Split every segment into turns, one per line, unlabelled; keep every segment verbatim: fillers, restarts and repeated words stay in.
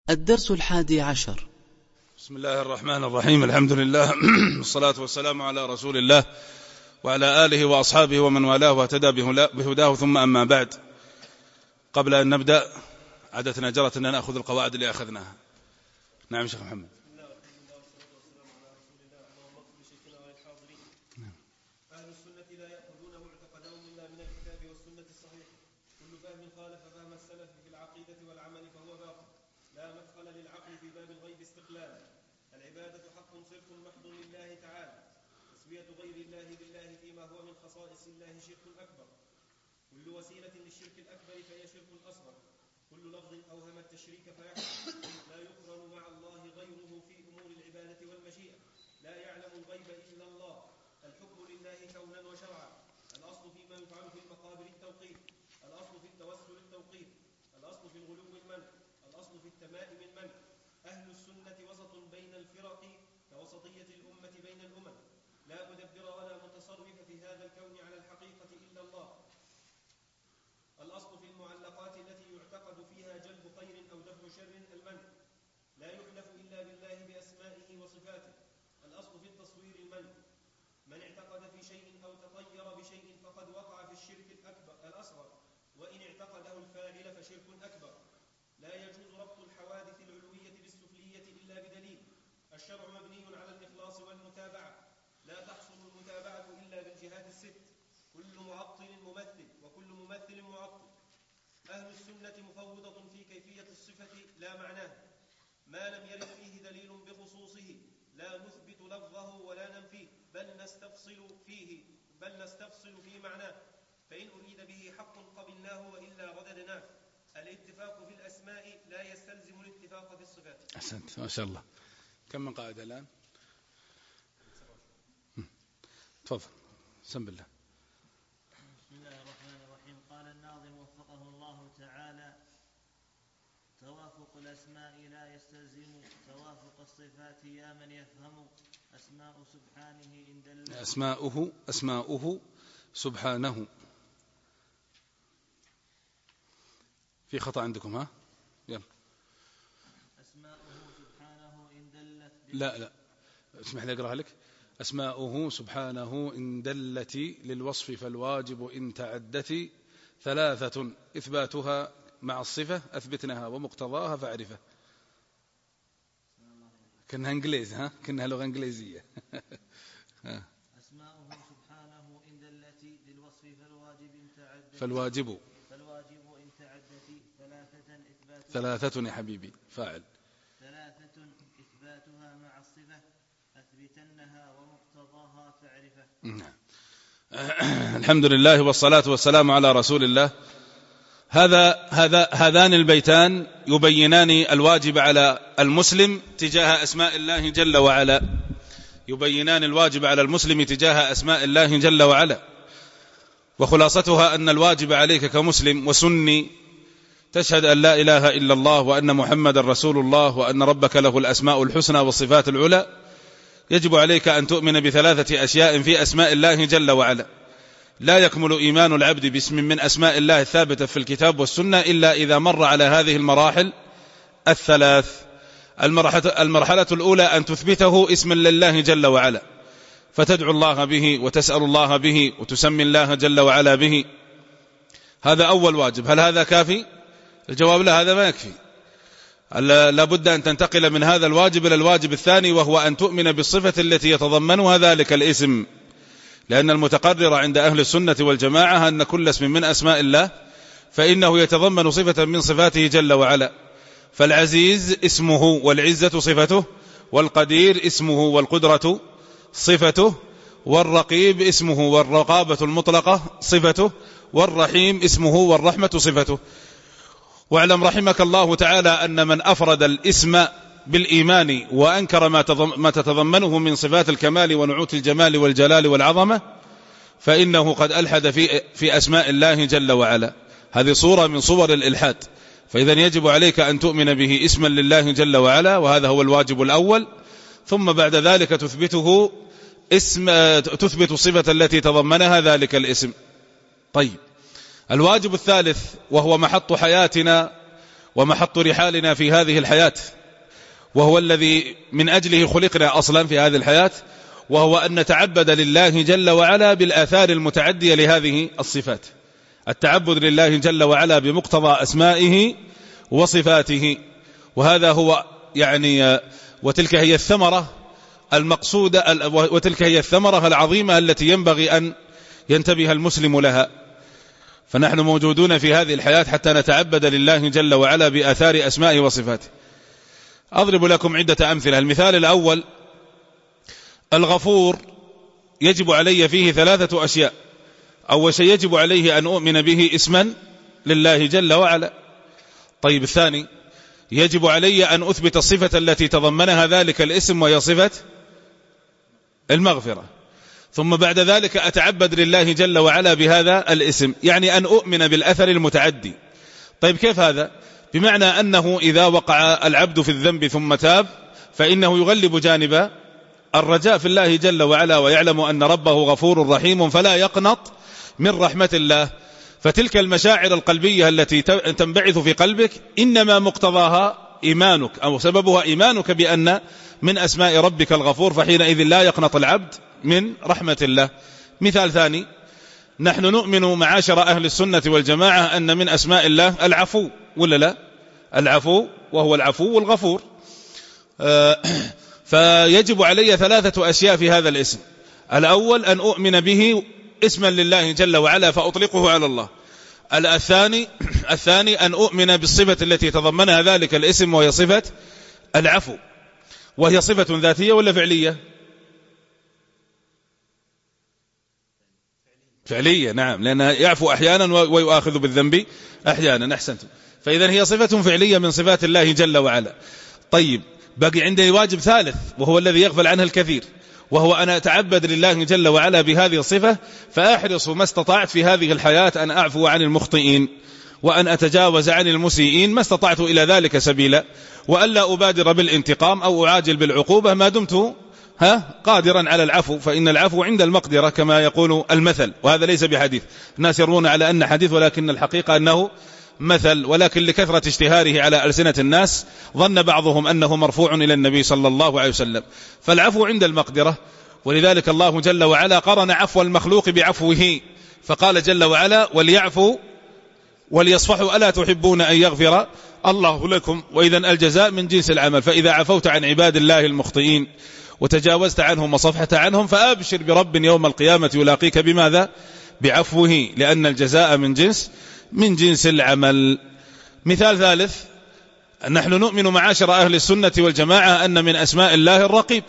الدرس الحادي عشر.
بسم الله الرحمن الرحيم. الحمد لله والصلاة والسلام على رسول الله وعلى آله وأصحابه ومن والاه واهتدى بهداه، ثم أما بعد. قبل أن نبدأ عادتنا جرت أن نأخذ القواعد اللي أخذناها. نعم شيخ محمد.
أهل السنة لا يأخذون معتقدهم إلا من الكتاب والسنة الصحيحة. كل فهم خالف فهم السلف في العقيدة والعمل فهو باطل. لا مدخل للعقل في باب الغيب استقلالا. العبادة حق صرف محض لله تعالى. تسوية غير الله بالله فيما هو من خصائص الله شرك أكبر. كل وسيلة للشرك الأكبر فهي شرك أصغر. كل لفظ أوهم التشريك فيحصل. لا يقرن مع الله غيره في أمور العبادة والمشيئة. لا يعلم الغيب إلا الله. الحكم لله كونا وشرعا. الأصل فيما يفعل في المقابر التوقيف. الأصل في التوسل التوقيف. الأصل في الغلو المنع. الأصل في التمائم المنع. أهل السنة وسط بين الفرق كوسطية الأمة بين الأمم. لا مدبر ولا متصرف في هذا الكون على الحقيقة إلا الله. الأصل في المعلقات التي يعتقد فيها جلب خير أو دفع شر المنع. لا يحلف إلا بالله بأسمائه وصفاته. الأصل في التصوير المنع. من اعتقد في شيء أو تطير بشيء فقد وقع في الشرك الأكبر الأصغر، وإن اعتقده الفاعل فشرك أكبر. لا يجوز ربط الحوادث العلوية بالسفلية إلا بدليل. الشرع مبني على الإخلاص والمتابعة. لا تحصل المتابعة إلا بالجهات الست. كل معطل ممثل وكل ممثل معطل. أهل السنة مفوضة في كيفية الصفة لا معناه. ما لم يرد فيه دليل بخصوصه لا نثبت لفظه ولا ننفيه، بل نستفصل فيه بل نستفصل في معناه. فإن أريد به حق قبلناه وإلا رددناه. الاتفاق في الأسماء لا يستلزم الاتفاق في الصفات.
أحسنت ما شاء الله. كم من قاعدة الآن؟ تفضل. سم بالله.
بسم الله الرحمن الرحيم. قال الناظم وفقه الله تعالى: توافق الأسماء لا يستلزم توافق الصفات يا من يفهم. أسماء سبحانه إن دلت
أسماؤه أسماؤه سبحانه. في خطأ عندكم ها؟ يلا.
أسماؤه سبحانه إن دلت
لا لا اسمح لي أقرأها لك. أسماؤه سبحانه إن دلت للوصف فالواجب إن تعدت ثلاثة إثباتها مع الصفة أثبتناها ومقتضاها فاعرفه. كأنها إنجليز ها؟ كأنها لغة إنجليزية.
أسماؤه سبحانه إن دلت للوصف فالواجب إن تعدت
فالواجب
فالواجب إن تعدت ثلاثة إثباتها
ثلاثة يا حبيبي فاعل
ثلاثة إثباتها مع الصفة أثبتنها ومقتضاها فاعرفه.
نعم. الحمد لله والصلاة والسلام على رسول الله. هذا هذا هذان البيتان يبينان الواجب على المسلم تجاه أسماء الله جل وعلا. يبينان الواجب على المسلم تجاه أسماء الله جل وعلا. وخلاصتها أن الواجب عليك كمسلم وسني تشهد أن لا إله إلا الله وأن محمد رسول الله وأن ربك له الأسماء الحسنى والصفات العلى. يجب عليك أن تؤمن بثلاثة أشياء في أسماء الله جل وعلا. لا يكمل إيمان العبد باسم من أسماء الله الثابتة في الكتاب والسنة إلا إذا مر على هذه المراحل الثلاث. المرحلة الأولى أن تثبته اسما لله جل وعلا، فتدعو الله به وتسأل الله به وتسمي الله جل وعلا به. هذا أول واجب. هل هذا كافي؟ الجواب لا، هذا ما يكفي. لابد أن تنتقل من هذا الواجب إلى الواجب الثاني، وهو أن تؤمن بالصفة التي يتضمنها ذلك الاسم. لأن المتقرر عند أهل السنة والجماعة أن كل اسم من أسماء الله فإنه يتضمن صفة من صفاته جل وعلا. فالعزيز اسمه والعزة صفته، والقدير اسمه والقدرة صفته، والرقيب اسمه والرقابة المطلقة صفته، والرحيم اسمه والرحمة صفته. واعلم رحمك الله تعالى أن من أفرد الاسم بالإيمان وأنكر ما تتضمنه من صفات الكمال ونعوت الجمال والجلال والعظمة فإنه قد ألحد في, في أسماء الله جل وعلا. هذه صورة من صور الإلحاد. فإذا يجب عليك أن تؤمن به اسما لله جل وعلا، وهذا هو الواجب الأول. ثم بعد ذلك تثبته اسم تثبت الصفة التي تضمنها ذلك الاسم. طيب، الواجب الثالث وهو محط حياتنا ومحط رحالنا في هذه الحياة، وهو الذي من أجله خلقنا أصلا في هذه الحياة، وهو أن نتعبد لله جل وعلا بالآثار المتعدية لهذه الصفات. التعبد لله جل وعلا بمقتضى أسمائه وصفاته، وهذا هو يعني وتلك هي الثمرة المقصودة، وتلك هي الثمرة العظيمة التي ينبغي أن ينتبه المسلم لها. فنحن موجودون في هذه الحياة حتى نتعبد لله جل وعلا بآثار أسمائه وصفاته. أضرب لكم عدة أمثلة. المثال الأول: الغفور يجب علي فيه ثلاثة أشياء. أول شيء يجب عليه أن أؤمن به اسما لله جل وعلا. طيب الثاني: يجب علي أن أثبت الصفة التي تضمنها ذلك الاسم وهي صفة المغفرة. ثم بعد ذلك أتعبد لله جل وعلا بهذا الاسم، يعني أن أؤمن بالأثر المتعدي. طيب كيف هذا؟ بمعنى أنه إذا وقع العبد في الذنب ثم تاب فإنه يغلب جانب الرجاء في الله جل وعلا، ويعلم أن ربه غفور رحيم فلا يقنط من رحمة الله. فتلك المشاعر القلبية التي تنبعث في قلبك إنما مقتضاها إيمانك أو سببها إيمانك بأن من أسماء ربك الغفور، فحينئذ لا يقنط العبد من رحمة الله. مثال ثاني: نحن نؤمن معاشر أهل السنة والجماعة أن من أسماء الله العفو، ولا لا؟ العفو، وهو العفو الغفور. آه فيجب علي ثلاثة أشياء في هذا الاسم. الأول أن أؤمن به اسما لله جل وعلا فأطلقه على الله. الثاني الثاني أن أؤمن بالصفة التي تضمنها ذلك الاسم وهي صفة العفو، وهي صفة ذاتية ولا فعلية؟ فعلية، نعم، لأنها يعفو أحيانا ويؤاخذ بالذنب أحيانا. أحسنتم. فإذا هي صفة فعلية من صفات الله جل وعلا. طيب باقي عندي واجب ثالث وهو الذي يغفل عنه الكثير، وهو أن أتعبد لله جل وعلا بهذه الصفة، فأحرص ما استطعت في هذه الحياة أن أعفو عن المخطئين وأن أتجاوز عن المسيئين ما استطعت إلى ذلك سبيلا، وألا أبادر بالانتقام أو أعاجل بالعقوبة ما دمت ها قادرا على العفو، فإن العفو عند المقدرة كما يقول المثل، وهذا ليس بحديث. الناس يرون على أن حديث ولكن الحقيقة أنه مثل، ولكن لكثرة اشتهاره على ألسنة الناس ظن بعضهم أنه مرفوع إلى النبي صلى الله عليه وسلم. فالعفو عند المقدرة، ولذلك الله جل وعلا قرن عفو المخلوق بعفوه، فقال جل وعلا: وليعفوا وليصفحوا ألا تحبون أن يغفر الله لكم. وإذا الجزاء من جنس العمل. فإذا عفوت عن عباد الله المخطئين وتجاوزت عنهم وصفحت عنهم فأبشر برب يوم القيامة يلاقيك بماذا؟ بعفوه، لأن الجزاء من جنس من جنس العمل. مثال ثالث: نحن نؤمن معاشر أهل السنة والجماعة أن من أسماء الله الرقيب،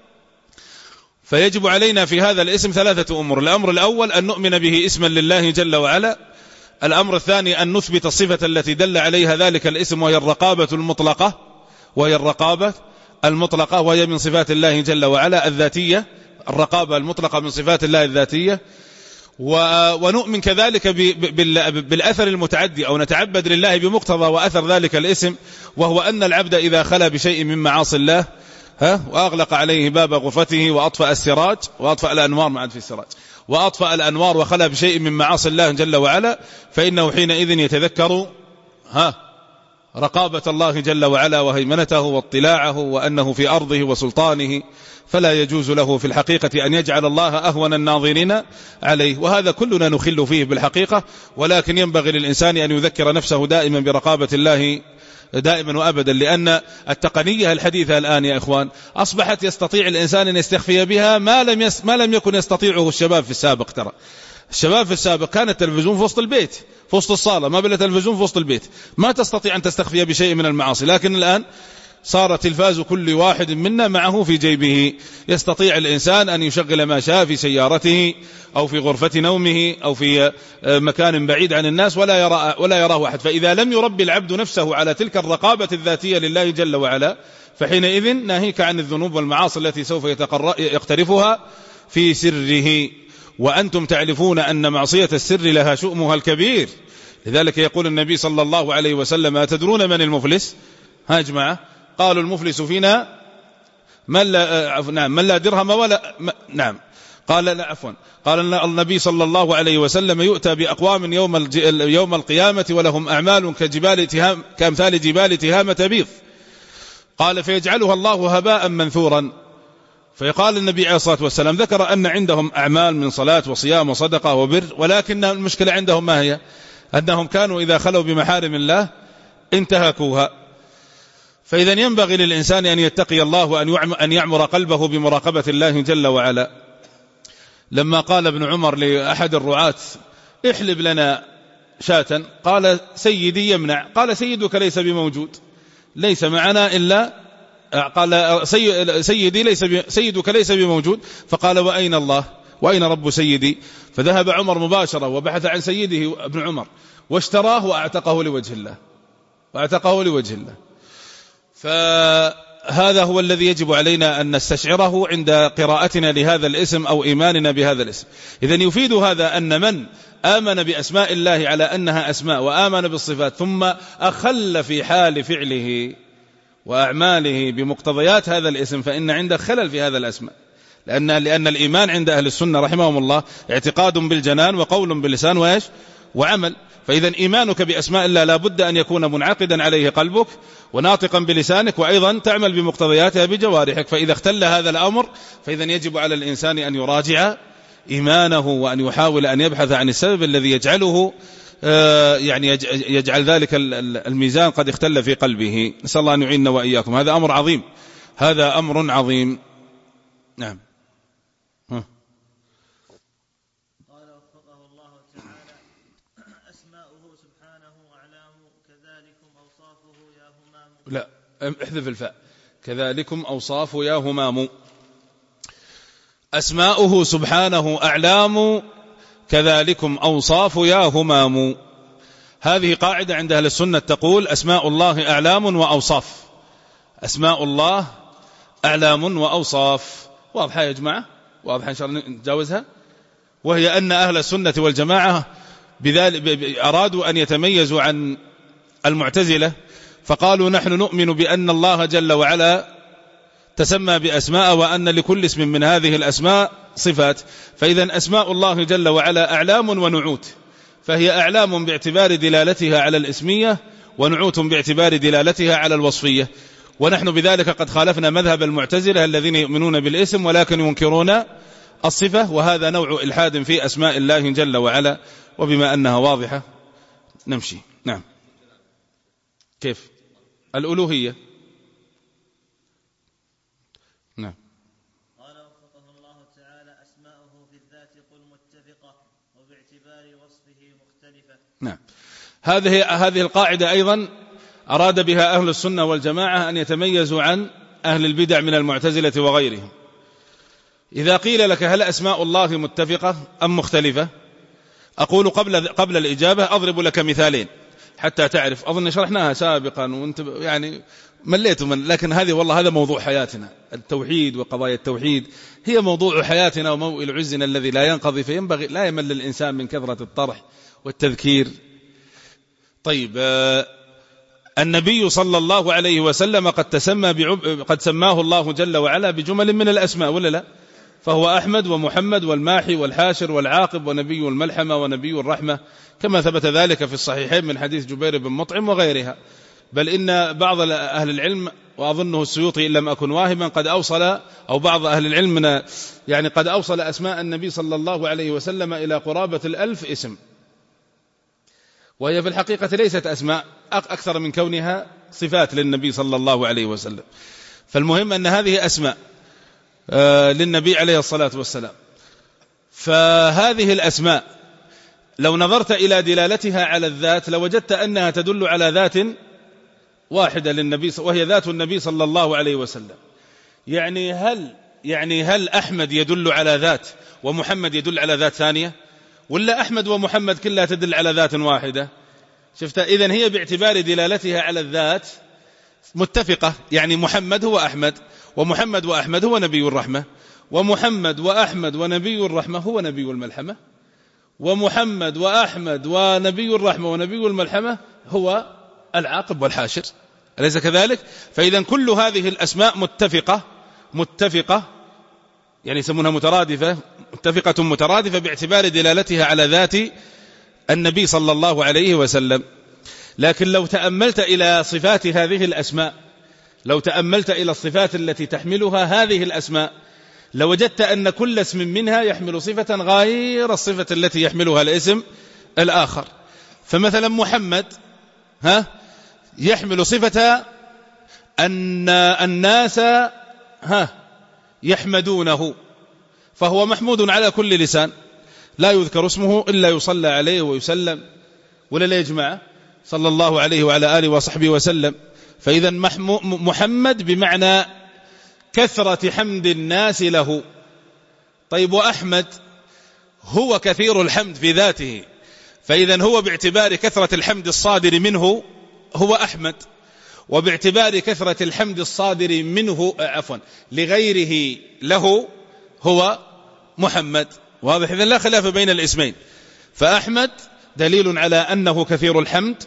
فيجب علينا في هذا الاسم ثلاثة أمور. الأمر الأول أن نؤمن به اسما لله جل وعلا. الأمر الثاني أن نثبت الصفة التي دل عليها ذلك الاسم وهي الرقابة المطلقة، وهي الرقابة المطلقة وهي من صفات الله جل وعلا الذاتية. الرقابة المطلقة من صفات الله الذاتية. ونؤمن كذلك بالأثر المتعدي، أو نتعبد لله بمقتضى وأثر ذلك الاسم، وهو أن العبد إذا خلا بشيء من معاصي الله ها وأغلق عليه باب غرفته وأطفأ السراج وأطفأ الأنوار معا في السراج وأطفأ الأنوار وخلا بشيء من معاصي الله جل وعلا، فإنه حينئذ يتذكر ها رقابة الله جل وعلا وهيمنته واطلاعه وأنه في أرضه وسلطانه، فلا يجوز له في الحقيقة أن يجعل الله أهون الناظرين عليه. وهذا كلنا نخل فيه بالحقيقة، ولكن ينبغي للإنسان أن يذكر نفسه دائما برقابة الله دائما وأبدا، لأن التقنية الحديثة الآن يا إخوان أصبحت يستطيع الإنسان أن يستخفي بها ما لم يس ما لم يكن يستطيعه الشباب في السابق. ترى الشباب في السابق كان التلفزيون في وسط البيت في وسط الصالة، ما بلا تلفزيون في وسط البيت، ما تستطيع أن تستخفي بشيء من المعاصي. لكن الآن صار تلفاز كل واحد منا معه في جيبه، يستطيع الإنسان أن يشغل ما شاء في سيارته أو في غرفة نومه أو في مكان بعيد عن الناس ولا يرى ولا يراه أحد. فإذا لم يربي العبد نفسه على تلك الرقابة الذاتية لله جل وعلا فحينئذ ناهيك عن الذنوب والمعاصي التي سوف يقترفها في سره. وأنتم تعرفون أن معصية السر لها شؤمها الكبير، لذلك يقول النبي صلى الله عليه وسلم: أتدرون من المفلس؟ ها جماعة، قالوا المفلس فينا من لا, نعم من لا درهم ولا م... نعم قال لا عفوا قال النبي صلى الله عليه وسلم يؤتى بأقوام يوم يوم القيامة ولهم أعمال كجبال تهام كأمثال جبال تهامة بيض، قال فيجعلها الله هباء منثورا. فيقال النبي عليه الصلاة والسلام ذكر أن عندهم أعمال من صلاة وصيام وصدقة وبر، ولكن المشكلة عندهم ما هي؟ أنهم كانوا إذا خلوا بمحارم الله انتهكوها. فإذا ينبغي للإنسان أن يتقي الله وأن يعمر قلبه بمراقبة الله جل وعلا. لما قال ابن عمر لأحد الرعاة احلب لنا شاة، قال سيدي يمنع، قال سيدك ليس بموجود، ليس معنا إلا قال سيدي ليس سيدك ليس بموجود، فقال وأين الله وأين رب سيدي؟ فذهب عمر مباشرة وبحث عن سيده ابن عمر واشتراه وأعتقه لوجه الله وأعتقه لوجه الله. فهذا هو الذي يجب علينا أن نستشعره عند قراءتنا لهذا الاسم أو إيماننا بهذا الاسم. إذن يفيد هذا أن من آمن بأسماء الله على أنها أسماء وآمن بالصفات ثم أخل في حال فعله وأعماله بمقتضيات هذا الاسم فإن عنده خلل في هذا الأسماء، لأن, لأن الإيمان عند أهل السنة رحمهم الله اعتقاد بالجنان وقول باللسان وإيش وعمل. فإذا إيمانك بأسماء الله لا بد أن يكون منعقدا عليه قلبك وناطقا بلسانك، وأيضا تعمل بمقتضياتها بجوارحك. فإذا اختل هذا الأمر فإذا يجب على الإنسان أن يراجع إيمانه وأن يحاول أن يبحث عن السبب الذي يجعله يعني يجعل ذلك الميزان قد اختل في قلبه. نسأل الله أن يعيننا وإياكم. هذا أمر عظيم، هذا أمر عظيم. نعم. ها.
قال وفقه الله تعالى أسماؤه سبحانه أعلام كذلكم أوصافه يا همام.
لا احذف الفاء، كذلكم أوصاف يا همام. أسماؤه سبحانه أعلام كذلكم أوصاف يا همام. هذه قاعدة عند أهل السنة تقول أسماء الله أعلام وأوصاف. أسماء الله أعلام وأوصاف. واضحة يا جماعة؟ واضحة إن شاء الله نتجاوزها. وهي أن أهل السنة والجماعة بذلك أرادوا أن يتميزوا عن المعتزلة، فقالوا نحن نؤمن بأن الله جل وعلا تسمى بأسماء وأن لكل اسم من هذه الأسماء صفات. فإذا أسماء الله جل وعلا أعلام ونعوت، فهي أعلام باعتبار دلالتها على الاسمية ونعوت باعتبار دلالتها على الوصفية. ونحن بذلك قد خالفنا مذهب المعتزلة الذين يؤمنون بالاسم ولكن ينكرون الصفة، وهذا نوع إلحاد في أسماء الله جل وعلا. وبما أنها واضحة نمشي. نعم. كيف الألوهية؟ نعم.
قال وفقه الله تعالى أسماؤه في الذات قل متفقة وباعتبار وصفه مختلفة.
نعم. هذه هذه القاعدة أيضا أراد بها أهل السنة والجماعة أن يتميزوا عن أهل البدع من المعتزلة وغيرهم. إذا قيل لك هل أسماء الله متفقة أم مختلفة؟ أقول قبل قبل الإجابة أضرب لك مثالين حتى تعرف. أظن شرحناها سابقا وانت يعني مليت من، لكن هذه والله هذا موضوع حياتنا. التوحيد وقضايا التوحيد هي موضوع حياتنا وموئل عزنا الذي لا ينقضي، فينبغي لا يمل الإنسان من كثرة الطرح والتذكير. طيب، آه النبي صلى الله عليه وسلم قد تسمى بعب... قد سماه الله جل وعلا بجمل من الأسماء ولا لا؟ فهو أحمد ومحمد والماحي والحاشر والعاقب ونبي الملحمة ونبي الرحمة، كما ثبت ذلك في الصحيحين من حديث جبير بن مطعم وغيرها. بل إن بعض أهل العلم وأظنه السيوطي إن لم أكن واهما قد أوصل، أو بعض أهل العلم من يعني قد أوصل أسماء النبي صلى الله عليه وسلم إلى قرابة الألف اسم، وهي في الحقيقة ليست أسماء أكثر من كونها صفات للنبي صلى الله عليه وسلم. فالمهم أن هذه أسماء للنبي عليه الصلاة والسلام. فهذه الأسماء لو نظرت إلى دلالتها على الذات لوجدت أنها تدل على ذات واحدة للنبي، وهي ذات النبي صلى الله عليه وسلم. يعني هل يعني هل أحمد يدل على ذات ومحمد يدل على ذات ثانية، ولا أحمد ومحمد كلها تدل على ذات واحدة؟ شفت؟ إذن هي باعتبار دلالتها على الذات متفقة. يعني محمد هو أحمد، ومحمد وأحمد هو نبي الرحمة، ومحمد وأحمد ونبي الرحمة هو نبي الملحمة، ومحمد وأحمد ونبي الرحمة ونبي الملحمة هو العاقب والحاشر، أليس كذلك؟ فإذا كل هذه الأسماء متفقة متفقة يعني يسمونها مترادفة، متفقة مترادفة باعتبار دلالتها على ذات النبي صلى الله عليه وسلم. لكن لو تأملت إلى صفات هذه الأسماء، لو تأملت إلى الصفات التي تحملها هذه الأسماء، لوجدت أن كل اسم منها يحمل صفة غير الصفة التي يحملها الاسم الآخر. فمثلا محمد ها يحمل صفة أن الناس ها يحمدونه، فهو محمود على كل لسان، لا يذكر اسمه إلا يصلى عليه ويسلم، ولا لا يجمع صلى الله عليه وعلى آله وصحبه وسلم. فإذا محمد بمعنى كثرة حمد الناس له. طيب وأحمد هو كثير الحمد في ذاته، فإذا هو باعتبار كثرة الحمد الصادر منه هو أحمد، وباعتبار كثرة الحمد الصادر منه عفوا لغيره له هو محمد. واضح؟ إذن لا خلاف بين الاسمين. فأحمد دليل على أنه كثير الحمد،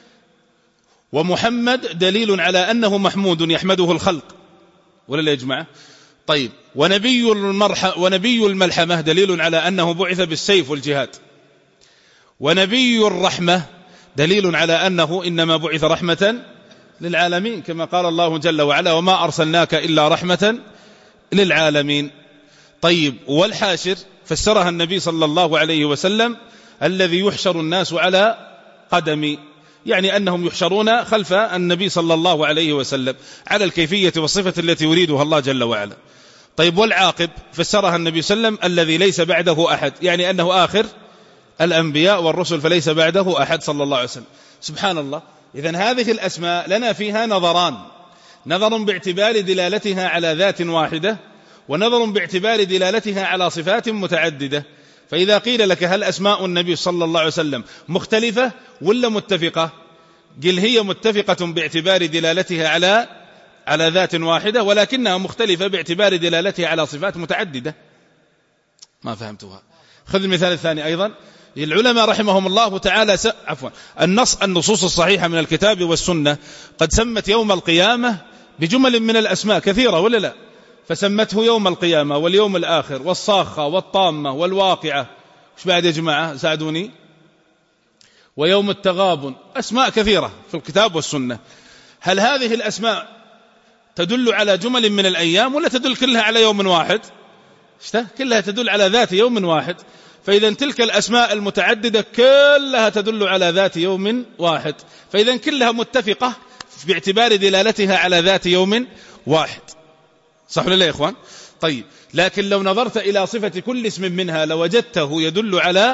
ومحمد دليل على أنه محمود يحمده الخلق، ولا لا يجمع؟ طيب ونبي المرح ونبي الملحمة دليل على أنه بعث بالسيف والجهاد، ونبي الرحمة دليل على أنه إنما بعث رحمة للعالمين، كما قال الله جل وعلا وما أرسلناك إلا رحمة للعالمين. طيب والحاشر فسرها النبي صلى الله عليه وسلم الذي يحشر الناس على قدمي، يعني أنهم يحشرون خلف النبي صلى الله عليه وسلم على الكيفية والصفة التي يريدها الله جل وعلا. طيب والعاقب فسرها النبي صلى الله عليه وسلم الذي ليس بعده أحد، يعني أنه آخر الأنبياء والرسل فليس بعده أحد صلى الله عليه وسلم. سبحان الله. إذن هذه الأسماء لنا فيها نظران، نظر باعتبار دلالتها على ذات واحدة، ونظر باعتبار دلالتها على صفات متعددة. فإذا قيل لك هل أسماء النبي صلى الله عليه وسلم مختلفة ولا متفقة؟ قل هي متفقة باعتبار دلالتها على على ذات واحدة، ولكنها مختلفة باعتبار دلالتها على صفات متعددة. ما فهمتها. خذ المثال الثاني أيضا. العلماء رحمهم الله تعالى س... عفوا النص النصوص الصحيحة من الكتاب والسنة قد سمت يوم القيامة بجمل من الأسماء كثيرة ولا لا؟ فسمته يوم القيامة واليوم الآخر والصاخة والطامة والواقعة، وش بعد يا جماعة ساعدوني؟ ويوم التغابن، أسماء كثيرة في الكتاب والسنة. هل هذه الأسماء تدل على جمل من الأيام ولا تدل كلها على يوم واحد؟ كلها تدل على ذات يوم واحد. فإذا تلك الأسماء المتعددة كلها تدل على ذات يوم واحد، فإذا كلها متفقة باعتبار دلالتها على ذات يوم واحد. صح ولا لا يا إخوان؟ طيب لكن لو نظرت إلى صفة كل اسم منها لوجدته يدل على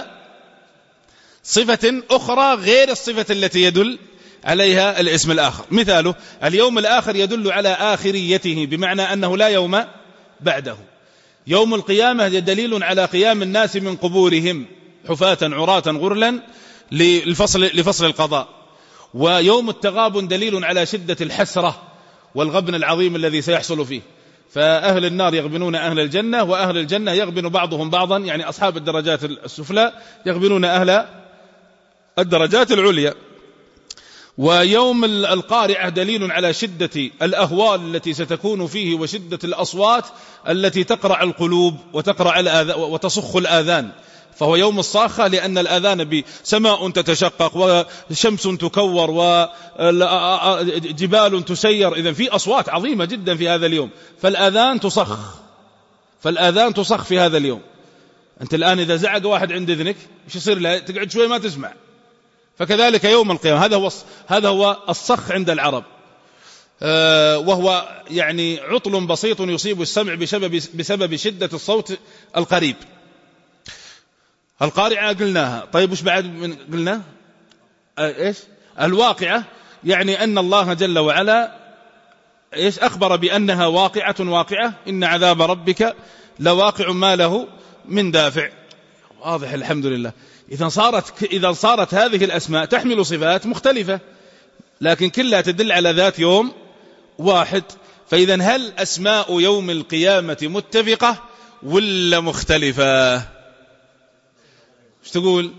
صفة أخرى غير الصفة التي يدل عليها الاسم الآخر. مثاله اليوم الآخر يدل على آخريته بمعنى أنه لا يوم بعده. يوم القيامة دليل على قيام الناس من قبورهم حفاة عراة غرلا للفصل لفصل القضاء. ويوم التغابن دليل على شدة الحسرة والغبن العظيم الذي سيحصل فيه، فأهل النار يغبنون أهل الجنة، وأهل الجنة يغبن بعضهم بعضا، يعني أصحاب الدرجات السفلى يغبنون أهل الدرجات العليا. ويوم القارعة دليل على شدة الأهوال التي ستكون فيه وشدة الأصوات التي تقرع القلوب وتقرع الآذان وتصخ الآذان. فهو يوم الصاخة لأن الآذان بسماء تتشقق وشمس تكور وجبال تسير، إذن في أصوات عظيمة جدا في هذا اليوم، فالآذان تصخ فالآذان تصخ في هذا اليوم. أنت الآن إذا زعق واحد عند إذنك إيش يصير له؟ تقعد شوي ما تسمع. فكذلك يوم القيامة هذا هو هذا هو الصخ عند العرب، آه وهو يعني عطل بسيط يصيب السمع بسبب بسبب شدة الصوت القريب. القارعة قلناها. طيب وش بعد من قلنا؟ آه إيش؟ الواقعة، يعني أن الله جل وعلا إيش أخبر بأنها واقعة واقعة، إن عذاب ربك لواقع ما له من دافع. واضح الحمد لله. إذا صارت إذا صارت هذه الأسماء تحمل صفات مختلفة لكن كلها تدل على ذات يوم واحد. فإذا هل أسماء يوم القيامة متفقة ولا مختلفة؟ ايش تقول؟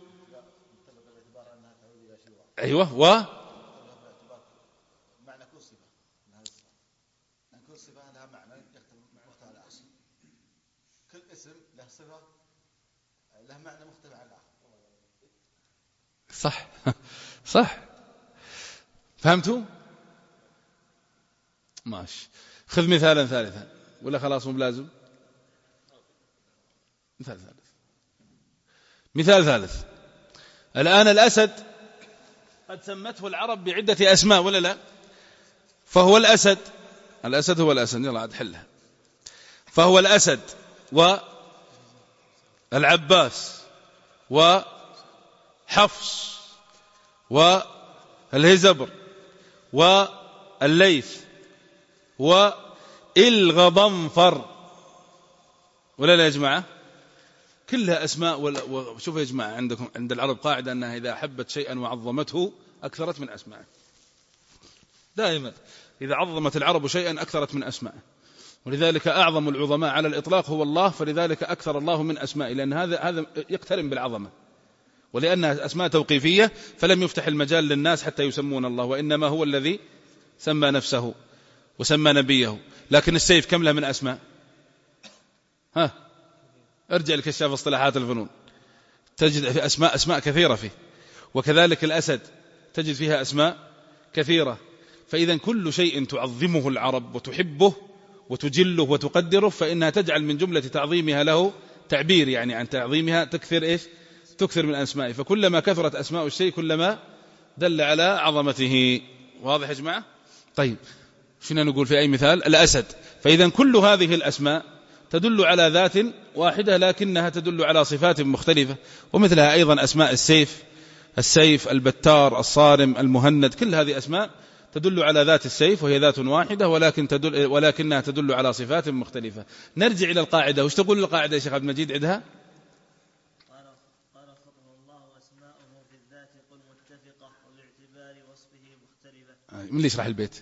أيوة. و
معنى كل صفة، كل صفة لها معنى يختلف مع وقتها الآخر. كل اسم له صفة له معنى مختلف عن الآخر.
صح صح، فهمتوا؟ ماشي. خذ مثالا ثالثا ولا خلاص مو بلازم؟ مثال ثالث. مثال ثالث. الآن الأسد قد سمته العرب بعدة أسماء ولا لا؟ فهو الأسد، الأسد هو الأسد، يلا عاد حلها. فهو الأسد والعباس وحفص والهزبر والليث والغضنفر ولا لا يا جماعة؟ كلها أسماء. وشوف يا جماعة، عندكم عند العرب قاعدة أنها إذا أحبت شيئا وعظمته أكثرت من أسماءه. دائما إذا عظمت العرب شيئا أكثرت من أسماءه، ولذلك أعظم العظماء على الإطلاق هو الله، فلذلك أكثر الله من أسمائه، لأن هذا هذا يقترن بالعظمة، ولأنها أسماء توقيفية فلم يفتح المجال للناس حتى يسمون الله، وإنما هو الذي سمى نفسه وسمى نبيه. لكن السيف كم له من أسماء؟ ها، ارجع لكشاف اصطلاحات الفنون تجد في أسماء أسماء كثيرة فيه، وكذلك الأسد تجد فيها أسماء كثيرة. فإذا كل شيء تعظمه العرب وتحبه وتجله وتقدره فإنها تجعل من جملة تعظيمها له تعبير، يعني عن تعظيمها تكثر إيش؟ تكثر من أسمائه. فكلما كثرت أسماء الشيء كلما دل على عظمته. واضح يا جماعة؟ طيب شنو نقول في أي مثال؟ الأسد. فإذا كل هذه الأسماء تدل على ذات واحدة لكنها تدل على صفات مختلفة، ومثلها أيضا أسماء السيف، السيف، البتار، الصارم، المهند، كل هذه أسماء تدل على ذات السيف وهي ذات واحدة، ولكن تدل ولكنها تدل على صفات مختلفة. نرجع إلى القاعدة. وش تقول القاعدة يا شيخ عبد المجيد؟ عدها.
قال قال فقه الله أسماؤه في الذات قل متفقة وباعتبار وصفه مختلفة.
من اللي يشرح البيت؟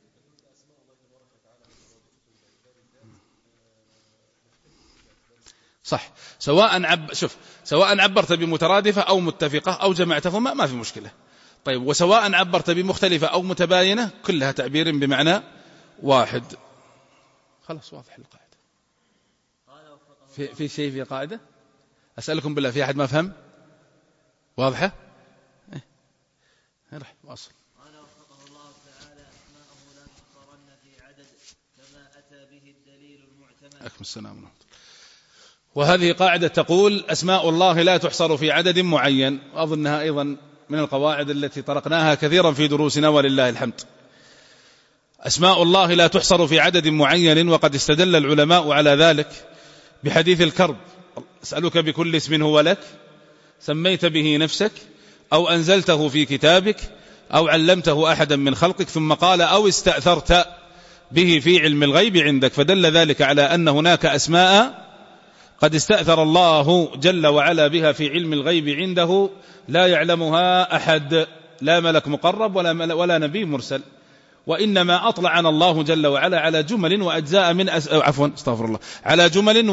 صح. سواء عب شوف سواء عبرت بمترادفة أو متفقة أو جمعتهما ما في مشكلة. طيب، وسواء عبرت بمختلفة أو متباينة كلها تعبير بمعنى واحد. خلاص واضح القاعدة. في, في شيء في قاعدة؟ أسألكم بالله، في أحد ما فهم؟ واضحة؟ إيه؟ رح واصل.
قال وفقه الله تعالى أسماءه لا تقرن في عدد كما أتى به الدليل المعتمد.
أكمل السلام ورحمة الله. وهذه قاعدة تقول أسماء الله لا تحصر في عدد معين، وأظنها أيضا من القواعد التي طرقناها كثيرا في دروسنا ولله الحمد. أسماء الله لا تحصر في عدد معين، وقد استدل العلماء على ذلك بحديث الكرب: أسألك بكل اسم هو لك سميت به نفسك أو أنزلته في كتابك أو علمته أحدا من خلقك، ثم قال أو استأثرت به في علم الغيب عندك، فدل ذلك على أن هناك أسماء قد استأثر الله جل وعلا بها في علم الغيب عنده لا يعلمها أحد، لا ملك مقرب ولا, ولا نبي مرسل، وإنما أطلعنا الله جل وعلا على جمل وأجزاء من أس... عفوا استغفر الله على جمل و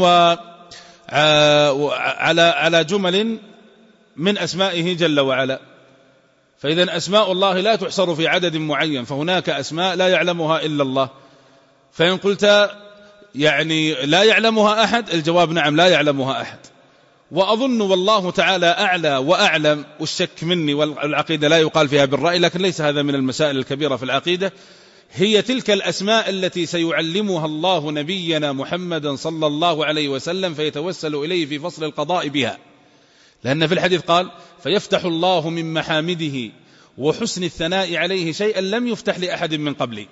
على على جمل من أسمائه جل وعلا. فإذا أسماء الله لا تحصر في عدد معين، فهناك أسماء لا يعلمها إلا الله. فإن قلت يعني لا يعلمها أحد، الجواب نعم لا يعلمها أحد. وأظن والله تعالى أعلى وأعلم، والشك مني، والعقيدة لا يقال فيها بالرأي، لكن ليس هذا من المسائل الكبيرة في العقيدة، هي تلك الأسماء التي سيعلمها الله نبينا محمدا صلى الله عليه وسلم فيتوسل إليه في فصل القضاء بها. لأن في الحديث قال: فيفتح الله من محامده وحسن الثناء عليه شيئا لم يفتح لأحد من قبلي.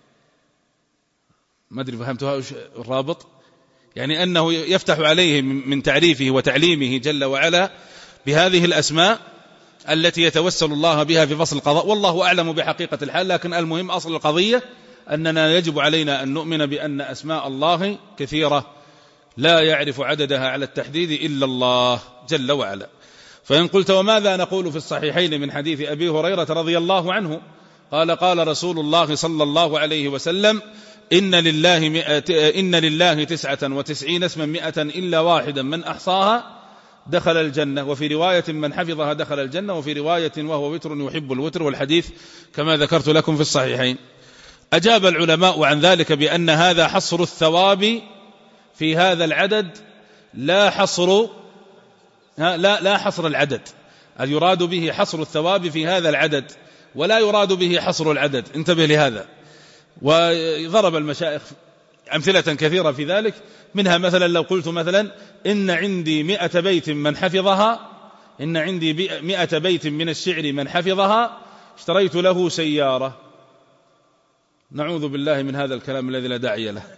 ما أدري فهمتها الرابط؟ يعني أنه يفتح عليه من تعريفه وتعليمه جل وعلا بهذه الأسماء التي يتوسل الله بها في فصل القضاء. والله أعلم بحقيقة الحال، لكن المهم أصل القضية أننا يجب علينا أن نؤمن بأن أسماء الله كثيرة لا يعرف عددها على التحديد إلا الله جل وعلا. فإن قلت وماذا نقول في الصحيحين من حديث أبي هريرة رضي الله عنه قال: قال رسول الله صلى الله عليه وسلم: إن لله, إن لله تسعة وتسعين اسما مئة إلا واحدا من أحصاها دخل الجنة، وفي رواية من حفظها دخل الجنة، وفي رواية وهو وتر يحب الوتر، والحديث كما ذكرت لكم في الصحيحين. أجاب العلماء عن ذلك بأن هذا حصر الثواب في هذا العدد لا حصر لا لا حصر العدد، يراد به حصر الثواب في هذا العدد ولا يراد به حصر العدد، انتبه لهذا. وضرب المشايخ أمثلة كثيرة في ذلك، منها مثلا لو قلت مثلا إن عندي مئة بيت من حفظها، إن عندي مئة بيت من الشعر من حفظها اشتريت له سيارة. نعوذ بالله من هذا الكلام الذي لا داعي له.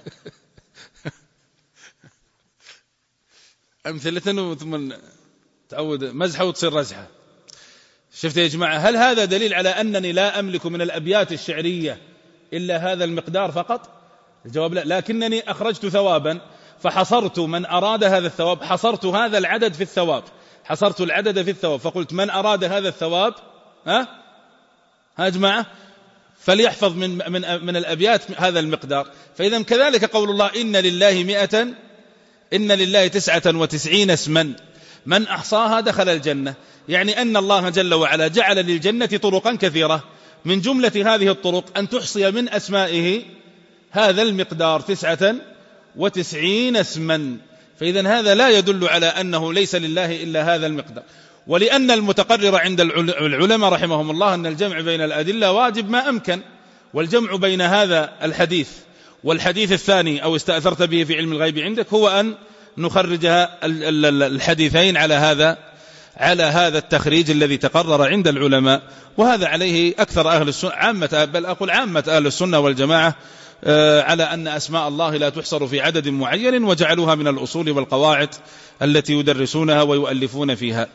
أمثلة ثم تعود مزحة وتصير رزحة. شفت يا جماعة؟ هل هذا دليل على أنني لا أملك من الأبيات الشعرية إلا هذا المقدار فقط؟ الجواب لا، لكنني أخرجت ثوابا فحصرت من أراد هذا الثواب، حصرت هذا العدد في الثواب، حصرت العدد في الثواب، فقلت من أراد هذا الثواب ها ها جماعة فليحفظ من من من الأبيات هذا المقدار. فإذا كذلك قول الله إن لله مئة إن لله تسعة وتسعين اسما من أحصاها دخل الجنة، يعني أن الله جل وعلا جعل للجنة طرقا كثيرة، من جملة هذه الطرق أن تحصي من أسمائه هذا المقدار تسعة وتسعين اسما. فإذا هذا لا يدل على أنه ليس لله إلا هذا المقدار. ولأن المتقرر عند العلماء رحمهم الله أن الجمع بين الأدلة واجب ما أمكن، والجمع بين هذا الحديث والحديث الثاني أو استأثرت به في علم الغيب عندك هو أن نخرج الحديثين على هذا على هذا التخريج الذي تقرر عند العلماء. وهذا عليه أكثر أهل السنة عامة، بل أقول عامة أهل السنة والجماعة، على أن أسماء الله لا تحصر في عدد معين، وجعلوها من الأصول والقواعد التي يدرسونها ويؤلفون فيها.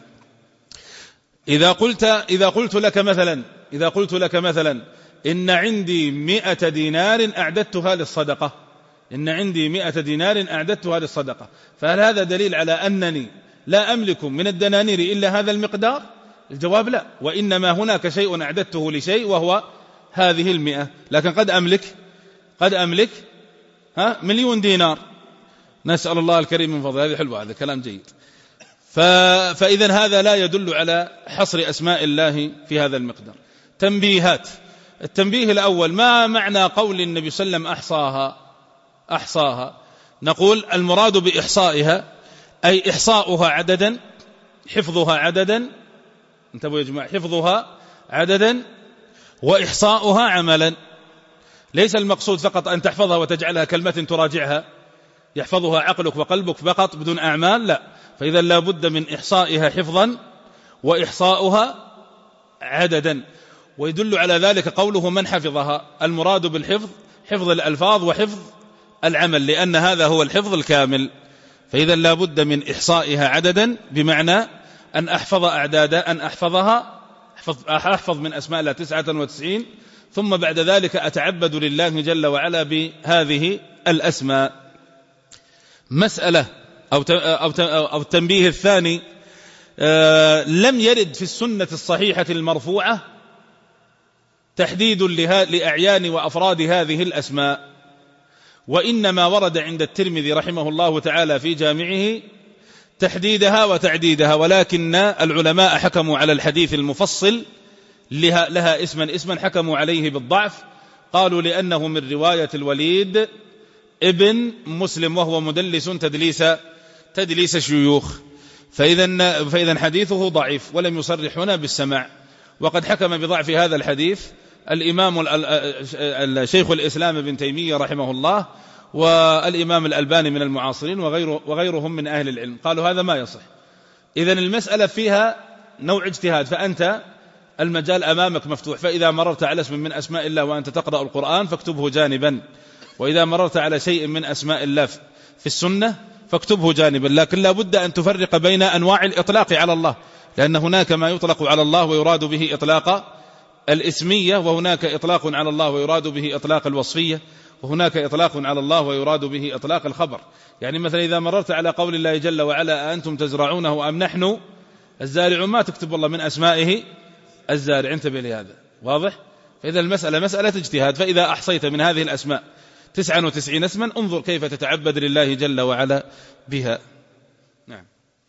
إذا قلت إذا قلت لك مثلا إذا قلت لك مثلا إن عندي مئة دينار أعددتها للصدقة، إن عندي مئة دينار أعددتها للصدقة، فهل هذا دليل على أنني لا أملك من الدنانير إلا هذا المقدار؟ الجواب لا، وإنما هناك شيء أعددته لشيء وهو هذه المئة، لكن قد أملك قد أملك ها مليون دينار، نسأل الله الكريم من فضله. هذه حلوة، هذا كلام جيد. فإذا هذا لا يدل على حصر أسماء الله في هذا المقدار. تنبيهات. التنبيه الأول: ما معنى قول النبي صلى الله عليه وسلم أحصاها أحصاها؟ نقول المراد بإحصائها أي إحصاؤها عددا، حفظها عددا، انتبهوا يا جماعة، حفظها عددا وإحصاؤها عملا. ليس المقصود فقط أن تحفظها وتجعلها كلمة تراجعها، يحفظها عقلك وقلبك فقط بدون أعمال، لا، فإذا لا بد من إحصائها حفظا وإحصاؤها عددا. ويدل على ذلك قوله من حفظها، المراد بالحفظ حفظ الألفاظ وحفظ العمل، لأن هذا هو الحفظ الكامل. فإذا لا بد من إحصائها عددا، بمعنى أن أحفظ أعدادا، أن أحفظها أحفظ من أسماء الله تسعة وتسعين، ثم بعد ذلك أتعبد لله جل وعلا بهذه الأسماء. مسألة أو أو التنبيه الثاني: لم يرد في السنة الصحيحة المرفوعة تحديد لأعيان وأفراد هذه الأسماء، وإنما ورد عند الترمذي رحمه الله تعالى في جامعه تحديدها وتعديدها، ولكن العلماء حكموا على الحديث المفصل لها, لها اسما اسما حكموا عليه بالضعف، قالوا لأنه من رواية الوليد ابن مسلم وهو مدلس تدليس تدليس شيوخ، فإذا فإذا حديثه ضعيف ولم يصرح هنا بالسماع. وقد حكم بضعف هذا الحديث الإمام الشيخ الإسلام ابن تيمية رحمه الله والإمام الألباني من المعاصرين وغيرهم من أهل العلم، قالوا هذا ما يصح. إذن المسألة فيها نوع اجتهاد، فأنت المجال أمامك مفتوح، فإذا مررت على اسم من أسماء الله وأنت تقرأ القرآن فاكتبه جانبا، وإذا مررت على شيء من أسماء الله في السنة فاكتبه جانبا، لكن لا بد أن تفرق بين أنواع الإطلاق على الله، لأن هناك ما يطلق على الله ويراد به إطلاق الاسمية، وهناك إطلاق على الله ويراد به إطلاق الوصفية، وهناك إطلاق على الله ويراد به إطلاق الخبر. يعني مثلا إذا مررت على قول الله جل وعلا أنتم تزرعونه أم نحن الزارعون، ما تكتب والله من أسمائه الزارع، انتبه لهذا، واضح؟ فإذا المسألة مسألة اجتهاد، فإذا أحصيت من هذه الأسماء تسعة وتسعين اسما انظر كيف تتعبد لله جل وعلا بها. نعم.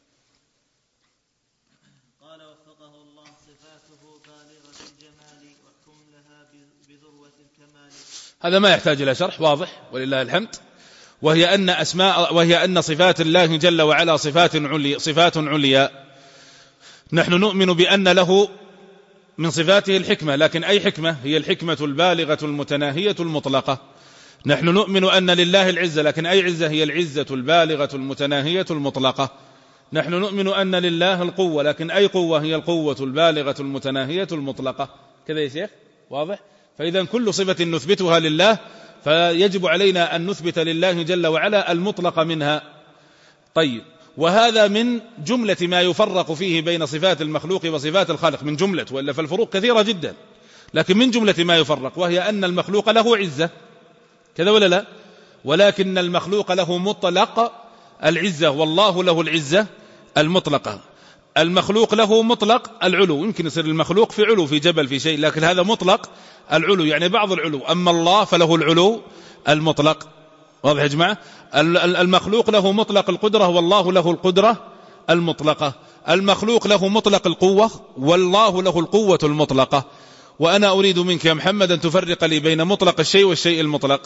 قال وفقه الله: صفاته بالغة الجمال واحكم لها بذروة الكمال.
هذا ما يحتاج إلى شرح، واضح ولله الحمد. وهي أن أسماء وهي أن صفات الله جل وعلا صفات عليا صفات عليا. نحن نؤمن بأن له من صفاته الحكمة، لكن أي حكمة؟ هي الحكمة البالغة المتناهية المطلقة. نحن نؤمن أن لله العزة، لكن أي عزة؟ هي العزة البالغة المتناهية المطلقة. نحن نؤمن أن لله القوة، لكن أي قوة؟ هي القوة البالغة المتناهية المطلقة. كذا يا شيخ؟ واضح؟ فإذا كل صفة نثبتها لله فيجب علينا أن نثبت لله جل وعلا المطلق منها. طيب، وهذا من جملة ما يفرق فيه بين صفات المخلوق وصفات الخالق، من جملة، وإلا فالفروق كثيرة جدا، لكن من جملة ما يفرق، وهي أن المخلوق له عزة، كذا ولا لا؟ ولكن المخلوق له مطلق العزة، والله له العزة المطلقة. المخلوق له مطلق العلو، يمكن يصير المخلوق في علو، في جبل، في شيء، لكن هذا مطلق العلو، يعني بعض العلو. أما الله فله العلو المطلق. واضح يا جماعة؟ المخلوق له مطلق القدرة، والله له القدرة المطلقة. المخلوق له مطلق القوة، والله له القوة المطلقة. وأنا أريد منك يا محمد أن تفرق لي بين مطلق الشيء والشيء المطلق.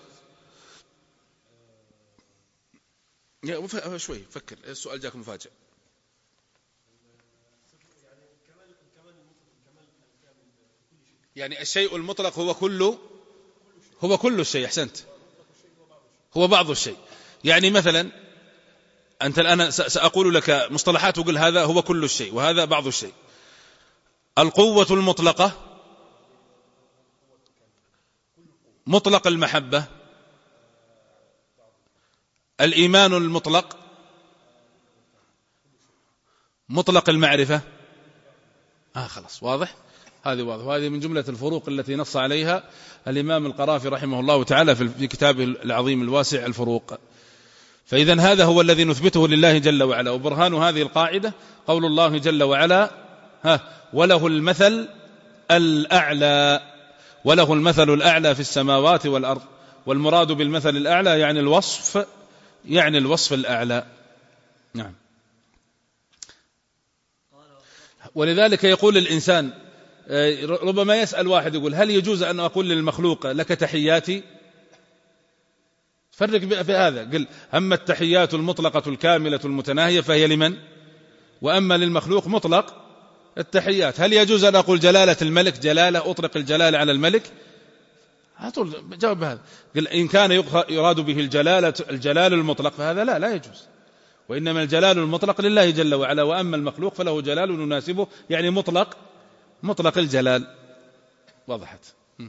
يا شوي فكر، السؤال جاك مفاجئ. يعني الشيء المطلق هو كله، هو كل الشيء. أحسنت، هو بعض الشيء. يعني مثلا أنت الآن سأقول لك مصطلحات وقل هذا هو كل الشيء وهذا بعض الشيء. القوة المطلقة، مطلق المحبة، الإيمان المطلق، مطلق المعرفة. آه خلاص، واضح؟ هذه واضح، وهذه من جملة الفروق التي نص عليها الإمام القرافي رحمه الله تعالى في كتابه العظيم الواسع الفروق. فإذا هذا هو الذي نثبته لله جل وعلا. وبرهان هذه القاعدة قول الله جل وعلا: ها وله المثل الأعلى. وله المثل الأعلى في السماوات والأرض. والمراد بالمثل الأعلى يعني الوصف، يعني الوصف الأعلى. نعم. ولذلك يقول الإنسان، ربما يسأل واحد يقول: هل يجوز أن أقول للمخلوق لك تحياتي؟ فرق في هذا، قل: أما التحيات المطلقة الكاملة المتناهية فهي لمن؟ وأما للمخلوق مطلق التحيات. هل يجوز أن أقول جلالة الملك جلالة، أطلق الجلالة على الملك؟ هاتول جواب هذا. قل: إن كان يراد به الجلالة الجلال المطلق فهذا لا لا يجوز، وإنما الجلال المطلق لله جل وعلا، وأما المخلوق فله جلال يناسبه، يعني مطلق مطلق الجلال. وضحت.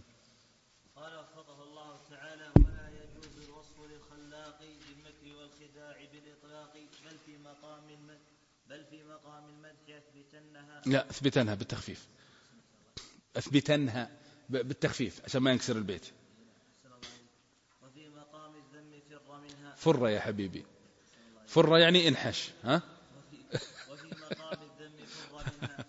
قال وفقه الله تعالى: ولا يجوز الوصف للخلاق بالمكر والخداع بالإطلاق، بل في مقام المدح بل في مقام المدح أثبتنها
لا أثبتنها بالتخفيف، أثبتنها بالتخفيف عشان ما ينكسر البيت.
وفي مقام الذم فر منها.
فر يا حبيبي، فر يعني انحش. ها
وفي مقام الذم فر منها.